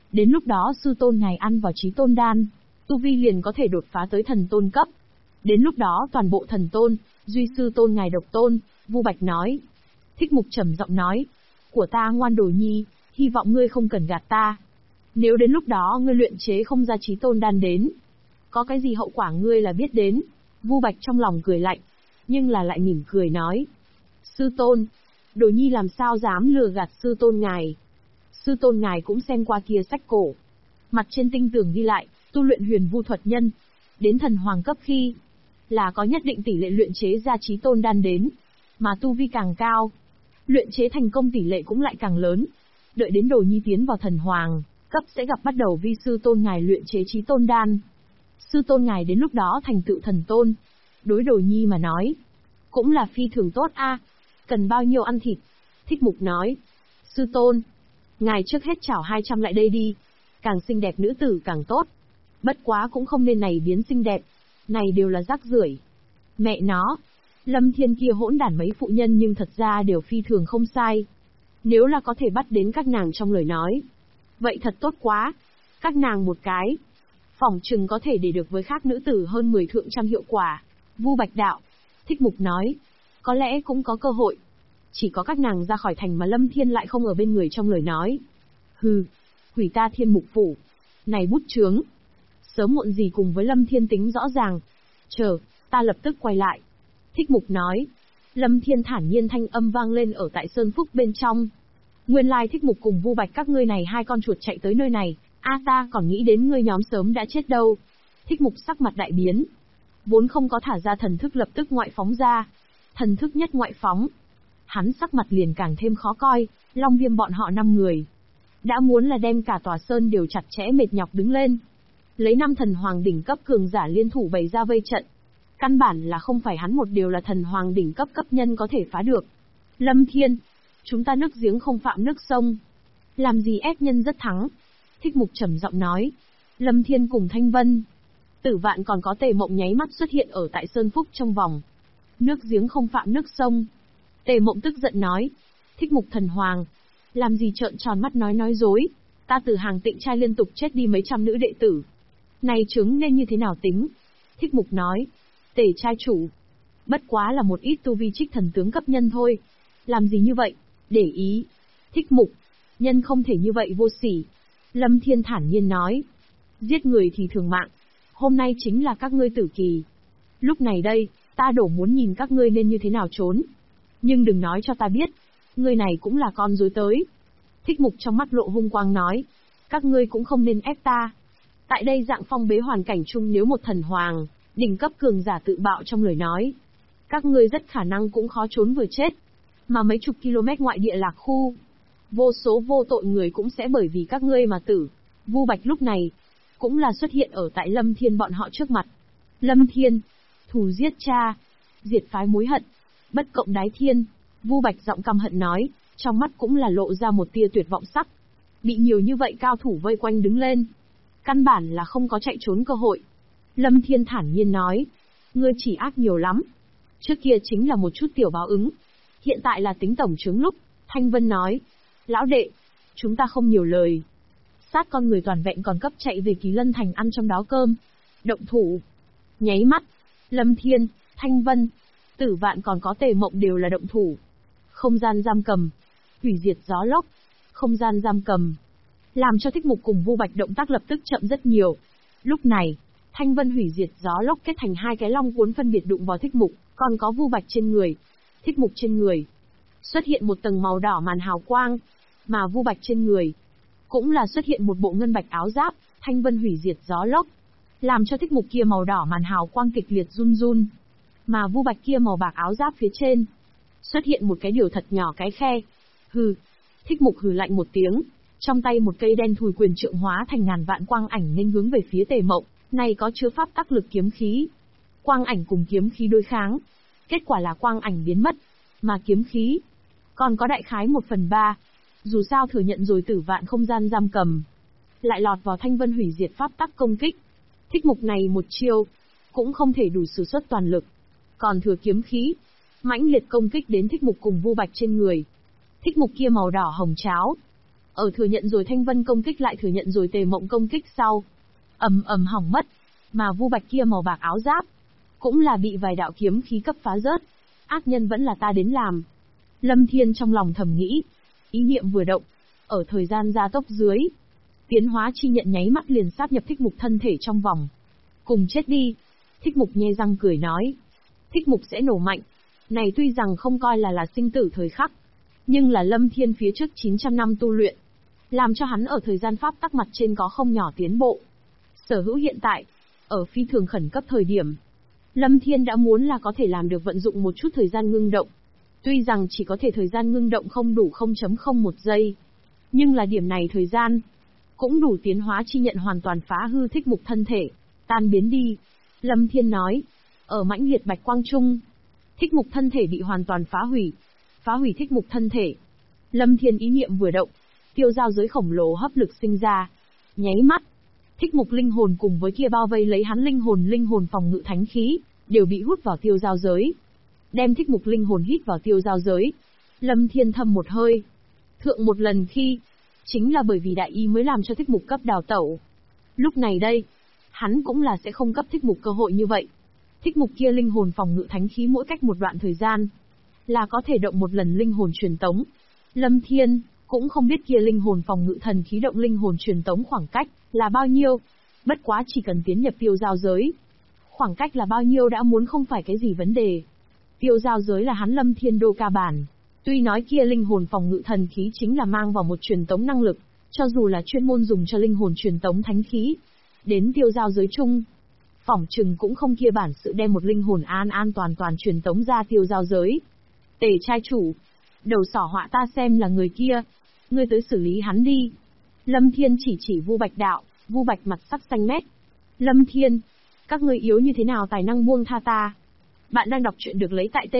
Đến lúc đó sư tôn ngài ăn vào chí tôn đan, tu vi liền có thể đột phá tới thần tôn cấp. Đến lúc đó toàn bộ thần tôn, duy sư tôn ngài độc tôn, Vu Bạch nói. Thích Mục trầm giọng nói, của ta ngoan đồ nhi, hy vọng ngươi không cần gạt ta. Nếu đến lúc đó ngươi luyện chế không ra chí tôn đan đến, có cái gì hậu quả ngươi là biết đến. Vu Bạch trong lòng cười lạnh, nhưng là lại mỉm cười nói. Sư tôn, đồ nhi làm sao dám lừa gạt sư tôn ngài. Sư tôn ngài cũng xem qua kia sách cổ. Mặt trên tinh tường ghi lại, tu luyện huyền vu thuật nhân. Đến thần hoàng cấp khi, là có nhất định tỷ lệ luyện chế ra chí tôn đan đến. Mà tu vi càng cao, luyện chế thành công tỷ lệ cũng lại càng lớn. Đợi đến đồ nhi tiến vào thần hoàng cấp sẽ gặp bắt đầu vi sư tôn ngài luyện chế chí tôn đan. Sư tôn ngài đến lúc đó thành tựu thần tôn. Đối đồ nhi mà nói, cũng là phi thường tốt a. Cần bao nhiêu ăn thịt? Thích Mục nói. Sư tôn, ngài trước hết chảo 200 lại đây đi. Càng xinh đẹp nữ tử càng tốt. Bất quá cũng không nên này biến xinh đẹp. Này đều là rác rưởi. Mẹ nó, Lâm Thiên kia hỗn đản mấy phụ nhân nhưng thật ra đều phi thường không sai. Nếu là có thể bắt đến các nàng trong lời nói, vậy thật tốt quá. Các nàng một cái, phỏng chừng có thể để được với khác nữ tử hơn 10 thượng trăm hiệu quả. Vu Bạch đạo. Thích Mục nói, có lẽ cũng có cơ hội. Chỉ có các nàng ra khỏi thành mà Lâm Thiên lại không ở bên người trong lời nói. Hừ, hủy ta Thiên Mục phủ. Này bút chướng. Sớm muộn gì cùng với Lâm Thiên tính rõ ràng. Chờ, ta lập tức quay lại. Thích Mục nói. Lâm Thiên thản nhiên thanh âm vang lên ở tại Sơn Phúc bên trong. Nguyên lai Thích Mục cùng Vu Bạch các ngươi này hai con chuột chạy tới nơi này. Ta còn nghĩ đến ngươi nhóm sớm đã chết đâu. Thích Mục sắc mặt đại biến. Vốn không có thả ra thần thức lập tức ngoại phóng ra. Thần thức nhất ngoại phóng. Hắn sắc mặt liền càng thêm khó coi, Long Viêm bọn họ 5 người. Đã muốn là đem cả tòa sơn đều chặt chẽ mệt nhọc đứng lên. Lấy 5 thần hoàng đỉnh cấp cường giả liên thủ bày ra vây trận. Căn bản là không phải hắn một điều là thần hoàng đỉnh cấp cấp nhân có thể phá được. Lâm Thiên, chúng ta nước giếng không phạm nước sông. Làm gì ép nhân rất thắng. Thích Mục trầm giọng nói. Lâm Thiên cùng Thanh Vân, Tử Vạn còn có Tề Mộng nháy mắt xuất hiện ở tại Sơn Phúc trong vòng. Nước giếng không phạm nước sông. Tề Mộng tức giận nói. Thích Mục thần hoàng, làm gì trợn tròn mắt nói dối. Ta từ hàng Tịnh trai liên tục chết đi mấy trăm nữ đệ tử. Này chứng nên như thế nào tính? Thích Mục nói. Tề trai chủ, bất quá là một ít tu vi trích thần tướng cấp nhân thôi. Làm gì như vậy? Để ý. Thích Mục, nhân không thể như vậy vô sỉ. Lâm Thiên thản nhiên nói. Giết người thì thường mạng. Hôm nay chính là các ngươi tử kỳ. Lúc này đây, ta đổ muốn nhìn các ngươi nên như thế nào trốn. Nhưng đừng nói cho ta biết, ngươi này cũng là con rối tới. Thích Mục trong mắt lộ hung quang nói. Các ngươi cũng không nên ép ta. Tại đây dạng phong bế hoàn cảnh chung, nếu một thần hoàng đỉnh cấp cường giả tự bạo trong lời nói, các ngươi rất khả năng cũng khó trốn vừa chết. Mà mấy chục km ngoại địa lạc khu, vô số vô tội người cũng sẽ bởi vì các ngươi mà tử. Vu Bạch lúc này cũng là xuất hiện ở tại Lâm Thiên bọn họ trước mặt. Lâm Thiên, thù giết cha, diệt phái mối hận, bất cộng đái thiên. Vu Bạch giọng căm hận nói, trong mắt cũng là lộ ra một tia tuyệt vọng sắc. Bị nhiều như vậy cao thủ vây quanh đứng lên, căn bản là không có chạy trốn cơ hội. Lâm Thiên thản nhiên nói, ngươi chỉ ác nhiều lắm. Trước kia chính là một chút tiểu báo ứng, hiện tại là tính tổng chướng lúc. Thanh Vân nói, lão đệ, chúng ta không nhiều lời. Sát con người toàn vẹn còn cấp chạy về Kỳ Lân Thành ăn trong đó cơm. Động thủ. Nháy mắt, Lâm Thiên, Thanh Vân, Tử Vạn còn có Tề Mộng đều là động thủ. Không gian giam cầm, hủy diệt gió lốc, không gian giam cầm, làm cho Thích Mục cùng Vu Bạch động tác lập tức chậm rất nhiều. Lúc này, Thanh Vân hủy diệt gió lốc kết thành hai cái long cuốn phân biệt đụng vào Thích Mục, còn có Vu Bạch trên người. Thích Mục trên người xuất hiện một tầng màu đỏ màn hào quang, mà Vu Bạch trên người cũng là xuất hiện một bộ ngân bạch áo giáp. Thanh Vân hủy diệt gió lốc, làm cho Thích Mục kia màu đỏ màn hào quang kịch liệt run run, mà Vu Bạch kia màu bạc áo giáp phía trên xuất hiện một cái điều thật nhỏ cái khe. Hừ. Thích Mục hừ lạnh một tiếng, trong tay một cây đen thùi quyền trượng hóa thành ngàn vạn quang ảnh nên hướng về phía Tề Mộng, này có chứa pháp tắc lực kiếm khí. Quang ảnh cùng kiếm khí đối kháng, kết quả là quang ảnh biến mất, mà kiếm khí còn có đại khái 1/3. Dù sao thừa nhận rồi Tử Vạn không gian giam cầm, lại lọt vào Thanh Vân hủy diệt pháp tắc công kích. Thích Mục này một chiêu cũng không thể đủ sử xuất toàn lực, còn thừa kiếm khí mãnh liệt công kích đến Thích Mục cùng Vu Bạch trên người. Thích Mục kia màu đỏ hồng cháo, Ở thừa nhận rồi Thanh Vân công kích lại thừa nhận rồi Tề Mộng công kích sau. ầm ầm hỏng mất. Mà Vu Bạch kia màu bạc áo giáp, cũng là bị vài đạo kiếm khí cấp phá rớt. Ác nhân vẫn là ta đến làm. Lâm Thiên trong lòng thầm nghĩ. Ý niệm vừa động, ở thời gian gia tốc dưới, tiến hóa chi nhận nháy mắt liền sáp nhập Thích Mục thân thể trong vòng. Cùng chết đi. Thích Mục nhe răng cười nói. Thích Mục sẽ nổ mạnh. Này tuy rằng không coi là sinh tử thời khắc, nhưng là Lâm Thiên phía trước 900 năm tu luyện, làm cho hắn ở thời gian pháp tắc mặt trên có không nhỏ tiến bộ. Sở hữu hiện tại, ở phi thường khẩn cấp thời điểm, Lâm Thiên đã muốn là có thể làm được vận dụng một chút thời gian ngưng động. Tuy rằng chỉ có thể thời gian ngưng động không đủ 0.01 giây, nhưng là điểm này thời gian, cũng đủ tiến hóa chi nhận hoàn toàn phá hư Thích Mục thân thể, tan biến đi. Lâm Thiên nói, ở mãnh liệt bạch quang trung, Thích Mục thân thể bị hoàn toàn phá hủy Thích Mục thân thể. Lâm Thiên ý niệm vừa động, tiêu giao giới khổng lồ hấp lực sinh ra. Nháy mắt, Thích Mục linh hồn cùng với kia bao vây lấy hắn linh hồn phòng ngự thánh khí, đều bị hút vào tiêu giao giới. Đem Thích Mục linh hồn hít vào tiêu giao giới. Lâm Thiên thầm một hơi. Thượng một lần khi, chính là bởi vì đại ý mới làm cho Thích Mục cấp đào tẩu. Lúc này đây, hắn cũng là sẽ không cấp Thích Mục cơ hội như vậy. Thích Mục kia linh hồn phòng ngự thánh khí mỗi cách một đoạn thời gian, là có thể động một lần linh hồn truyền tống. Lâm Thiên cũng không biết kia linh hồn phòng ngự thần khí động linh hồn truyền tống khoảng cách là bao nhiêu, bất quá chỉ cần tiến nhập tiêu giao giới, khoảng cách là bao nhiêu đã muốn không phải cái gì vấn đề. Tiêu giao giới là hắn Lâm Thiên đô ca bản, tuy nói kia linh hồn phòng ngự thần khí chính là mang vào một truyền tống năng lực, cho dù là chuyên môn dùng cho linh hồn truyền tống thánh khí, đến tiêu giao giới chung, phỏng chừng cũng không kia bản sự đem một linh hồn an toàn truyền tống ra tiêu giao giới. Tề trai chủ, đầu sỏ họa ta xem là người kia, ngươi tới xử lý hắn đi. Lâm Thiên chỉ Vu Bạch đạo, Vu Bạch mặt sắc xanh mét. Lâm Thiên, các ngươi yếu như thế nào tài năng buông tha ta? Bạn đang đọc truyện được lấy tại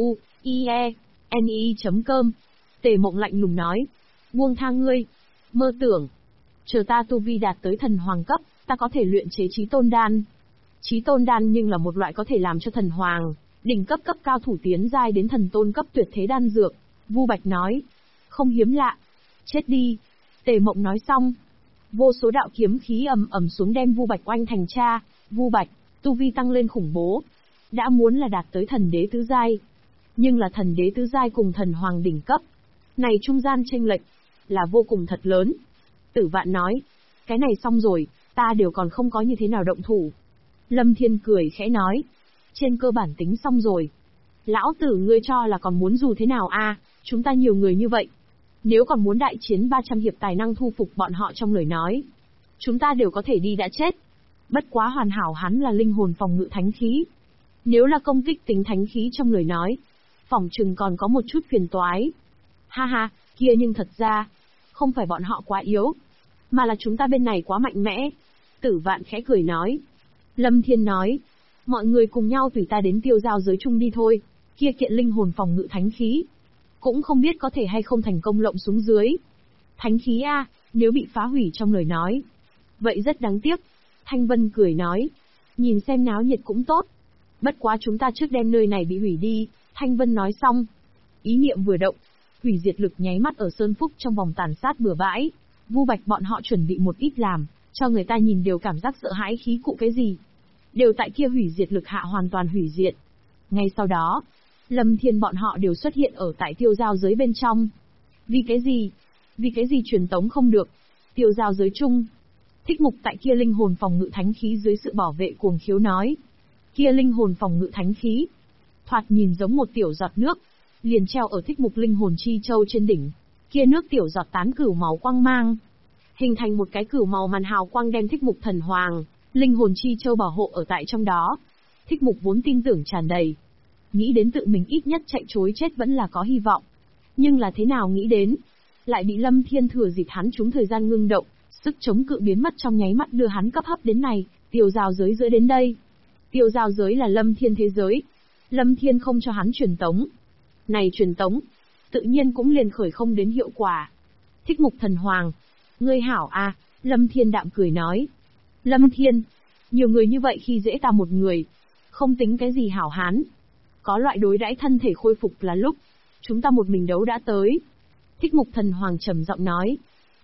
tzuie.ne.com. Tề Mộng lạnh lùng nói, buông tha ngươi, mơ tưởng. Chờ ta tu vi đạt tới thần hoàng cấp, ta có thể luyện chế chí tôn đan. Chí tôn đan nhưng là một loại có thể làm cho thần hoàng, đỉnh cấp cao thủ tiến giai đến thần tôn cấp tuyệt thế đan dược. Vu Bạch nói, không hiếm lạ. Chết đi. Tề Mộng nói xong, vô số đạo kiếm khí ầm xuống đem Vu Bạch oanh thành cha. Vu Bạch, tu vi tăng lên khủng bố, đã muốn là đạt tới thần đế tứ giai. Nhưng là thần đế tứ giai cùng thần hoàng đỉnh cấp, này trung gian chênh lệch là vô cùng thật lớn. Tử Vạn nói, cái này xong rồi, ta đều còn không có như thế nào động thủ. Lâm Thiên cười khẽ nói, trên cơ bản tính xong rồi. Lão tử ngươi cho là còn muốn dù thế nào a? Chúng ta nhiều người như vậy, nếu còn muốn đại chiến 300 hiệp tài năng thu phục bọn họ trong lời nói, chúng ta đều có thể đi đã chết. Bất quá hoàn hảo hắn là linh hồn phòng ngự thánh khí. Nếu là công kích tính thánh khí trong lời nói, phỏng chừng còn có một chút phiền toái. Ha ha, kia nhưng thật ra, không phải bọn họ quá yếu, mà là chúng ta bên này quá mạnh mẽ. Tử Vạn khẽ cười nói. Lâm Thiên nói, mọi người cùng nhau tùy ta đến tiêu giao giới chung đi thôi, kia kiện linh hồn phòng ngự thánh khí, cũng không biết có thể hay không thành công lộng xuống dưới. Thánh khí a, nếu bị phá hủy trong lời nói, vậy rất đáng tiếc. Thanh Vân cười nói, nhìn xem náo nhiệt cũng tốt. Bất quá chúng ta trước đem nơi này bị hủy đi. Thanh Vân nói xong, ý niệm vừa động, hủy diệt lực nháy mắt ở Sơn Phúc trong vòng tàn sát bừa bãi. Vu Bạch bọn họ chuẩn bị một ít làm, cho người ta nhìn đều cảm giác sợ hãi khí cụ cái gì. Đều tại kia hủy diệt lực hạ hoàn toàn hủy diệt. Ngay sau đó, Lâm Thiên bọn họ đều xuất hiện ở tại tiêu giao giới bên trong. Vì cái gì? Vì cái gì truyền tống không được? Tiêu giao giới chung. Thích Mục tại kia linh hồn phòng ngự thánh khí dưới sự bảo vệ cuồng khiếu nói. Kia linh hồn phòng ngự thánh khí, thoạt nhìn giống một tiểu giọt nước, liền treo ở Thích Mục linh hồn chi châu trên đỉnh. Kia nước tiểu giọt tán cửu màu quang mang, hình thành một cái cửu màu màn hào quang đem Thích Mục thần hoàng, linh hồn chi châu bảo hộ ở tại trong đó. Thích Mục vốn tin tưởng tràn đầy, nghĩ đến tự mình ít nhất chạy trối chết vẫn là có hy vọng. Nhưng là thế nào nghĩ đến, lại bị Lâm Thiên thừa dịp hắn trúng thời gian ngưng động, sức chống cự biến mất trong nháy mắt đưa hắn cấp hấp đến này, tiêu giao giới giữa đến đây. Tiêu giao giới là Lâm Thiên thế giới, Lâm Thiên không cho hắn truyền tống. Này truyền tống, tự nhiên cũng liền khởi không đến hiệu quả. Thích Mục thần hoàng, ngươi hảo a, Lâm Thiên đạm cười nói. Lâm Thiên, nhiều người như vậy khi dễ ta một người, không tính cái gì hảo hán. Có loại đối đãi thân thể khôi phục là lúc chúng ta một mình đấu đã tới. Thích Mục thần hoàng trầm giọng nói.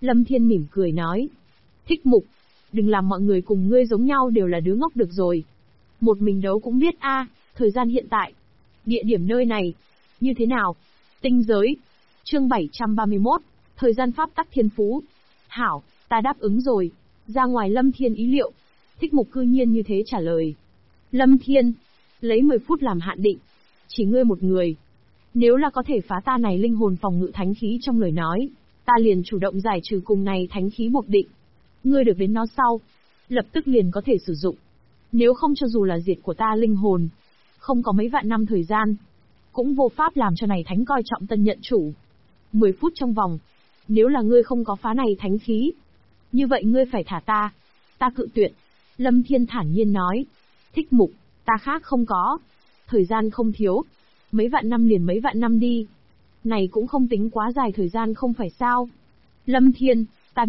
Lâm Thiên mỉm cười nói. Thích Mục, đừng làm mọi người cùng ngươi giống nhau đều là đứa ngốc được rồi. Một mình đấu cũng biết thời gian hiện tại. Địa điểm nơi này. Như thế nào? Tinh giới. Chương 731, thời gian pháp tắc thiên phú. Hảo, ta đáp ứng rồi. Ra ngoài Lâm Thiên ý liệu. Thích Mục cư nhiên như thế trả lời. Lâm Thiên, lấy 10 phút làm hạn định. Chỉ ngươi một người. Nếu là có thể phá ta này linh hồn phòng ngự thánh khí trong lời nói, ta liền chủ động giải trừ cùng này thánh khí buộc định. Ngươi được đến nó sau, lập tức liền có thể sử dụng. Nếu không cho dù là diệt của ta linh hồn, không có mấy vạn năm thời gian, cũng vô pháp làm cho này thánh coi trọng tân nhận chủ. 10 phút trong vòng, nếu là ngươi không có phá này thánh khí, như vậy ngươi phải thả ta. Ta cự tuyệt. Lâm Thiên thản nhiên nói. Thích Mục, ta khác không có. Thời gian không thiếu. Mấy vạn năm liền mấy vạn năm đi. Này cũng không tính quá dài thời gian không phải sao. Lâm Thiên,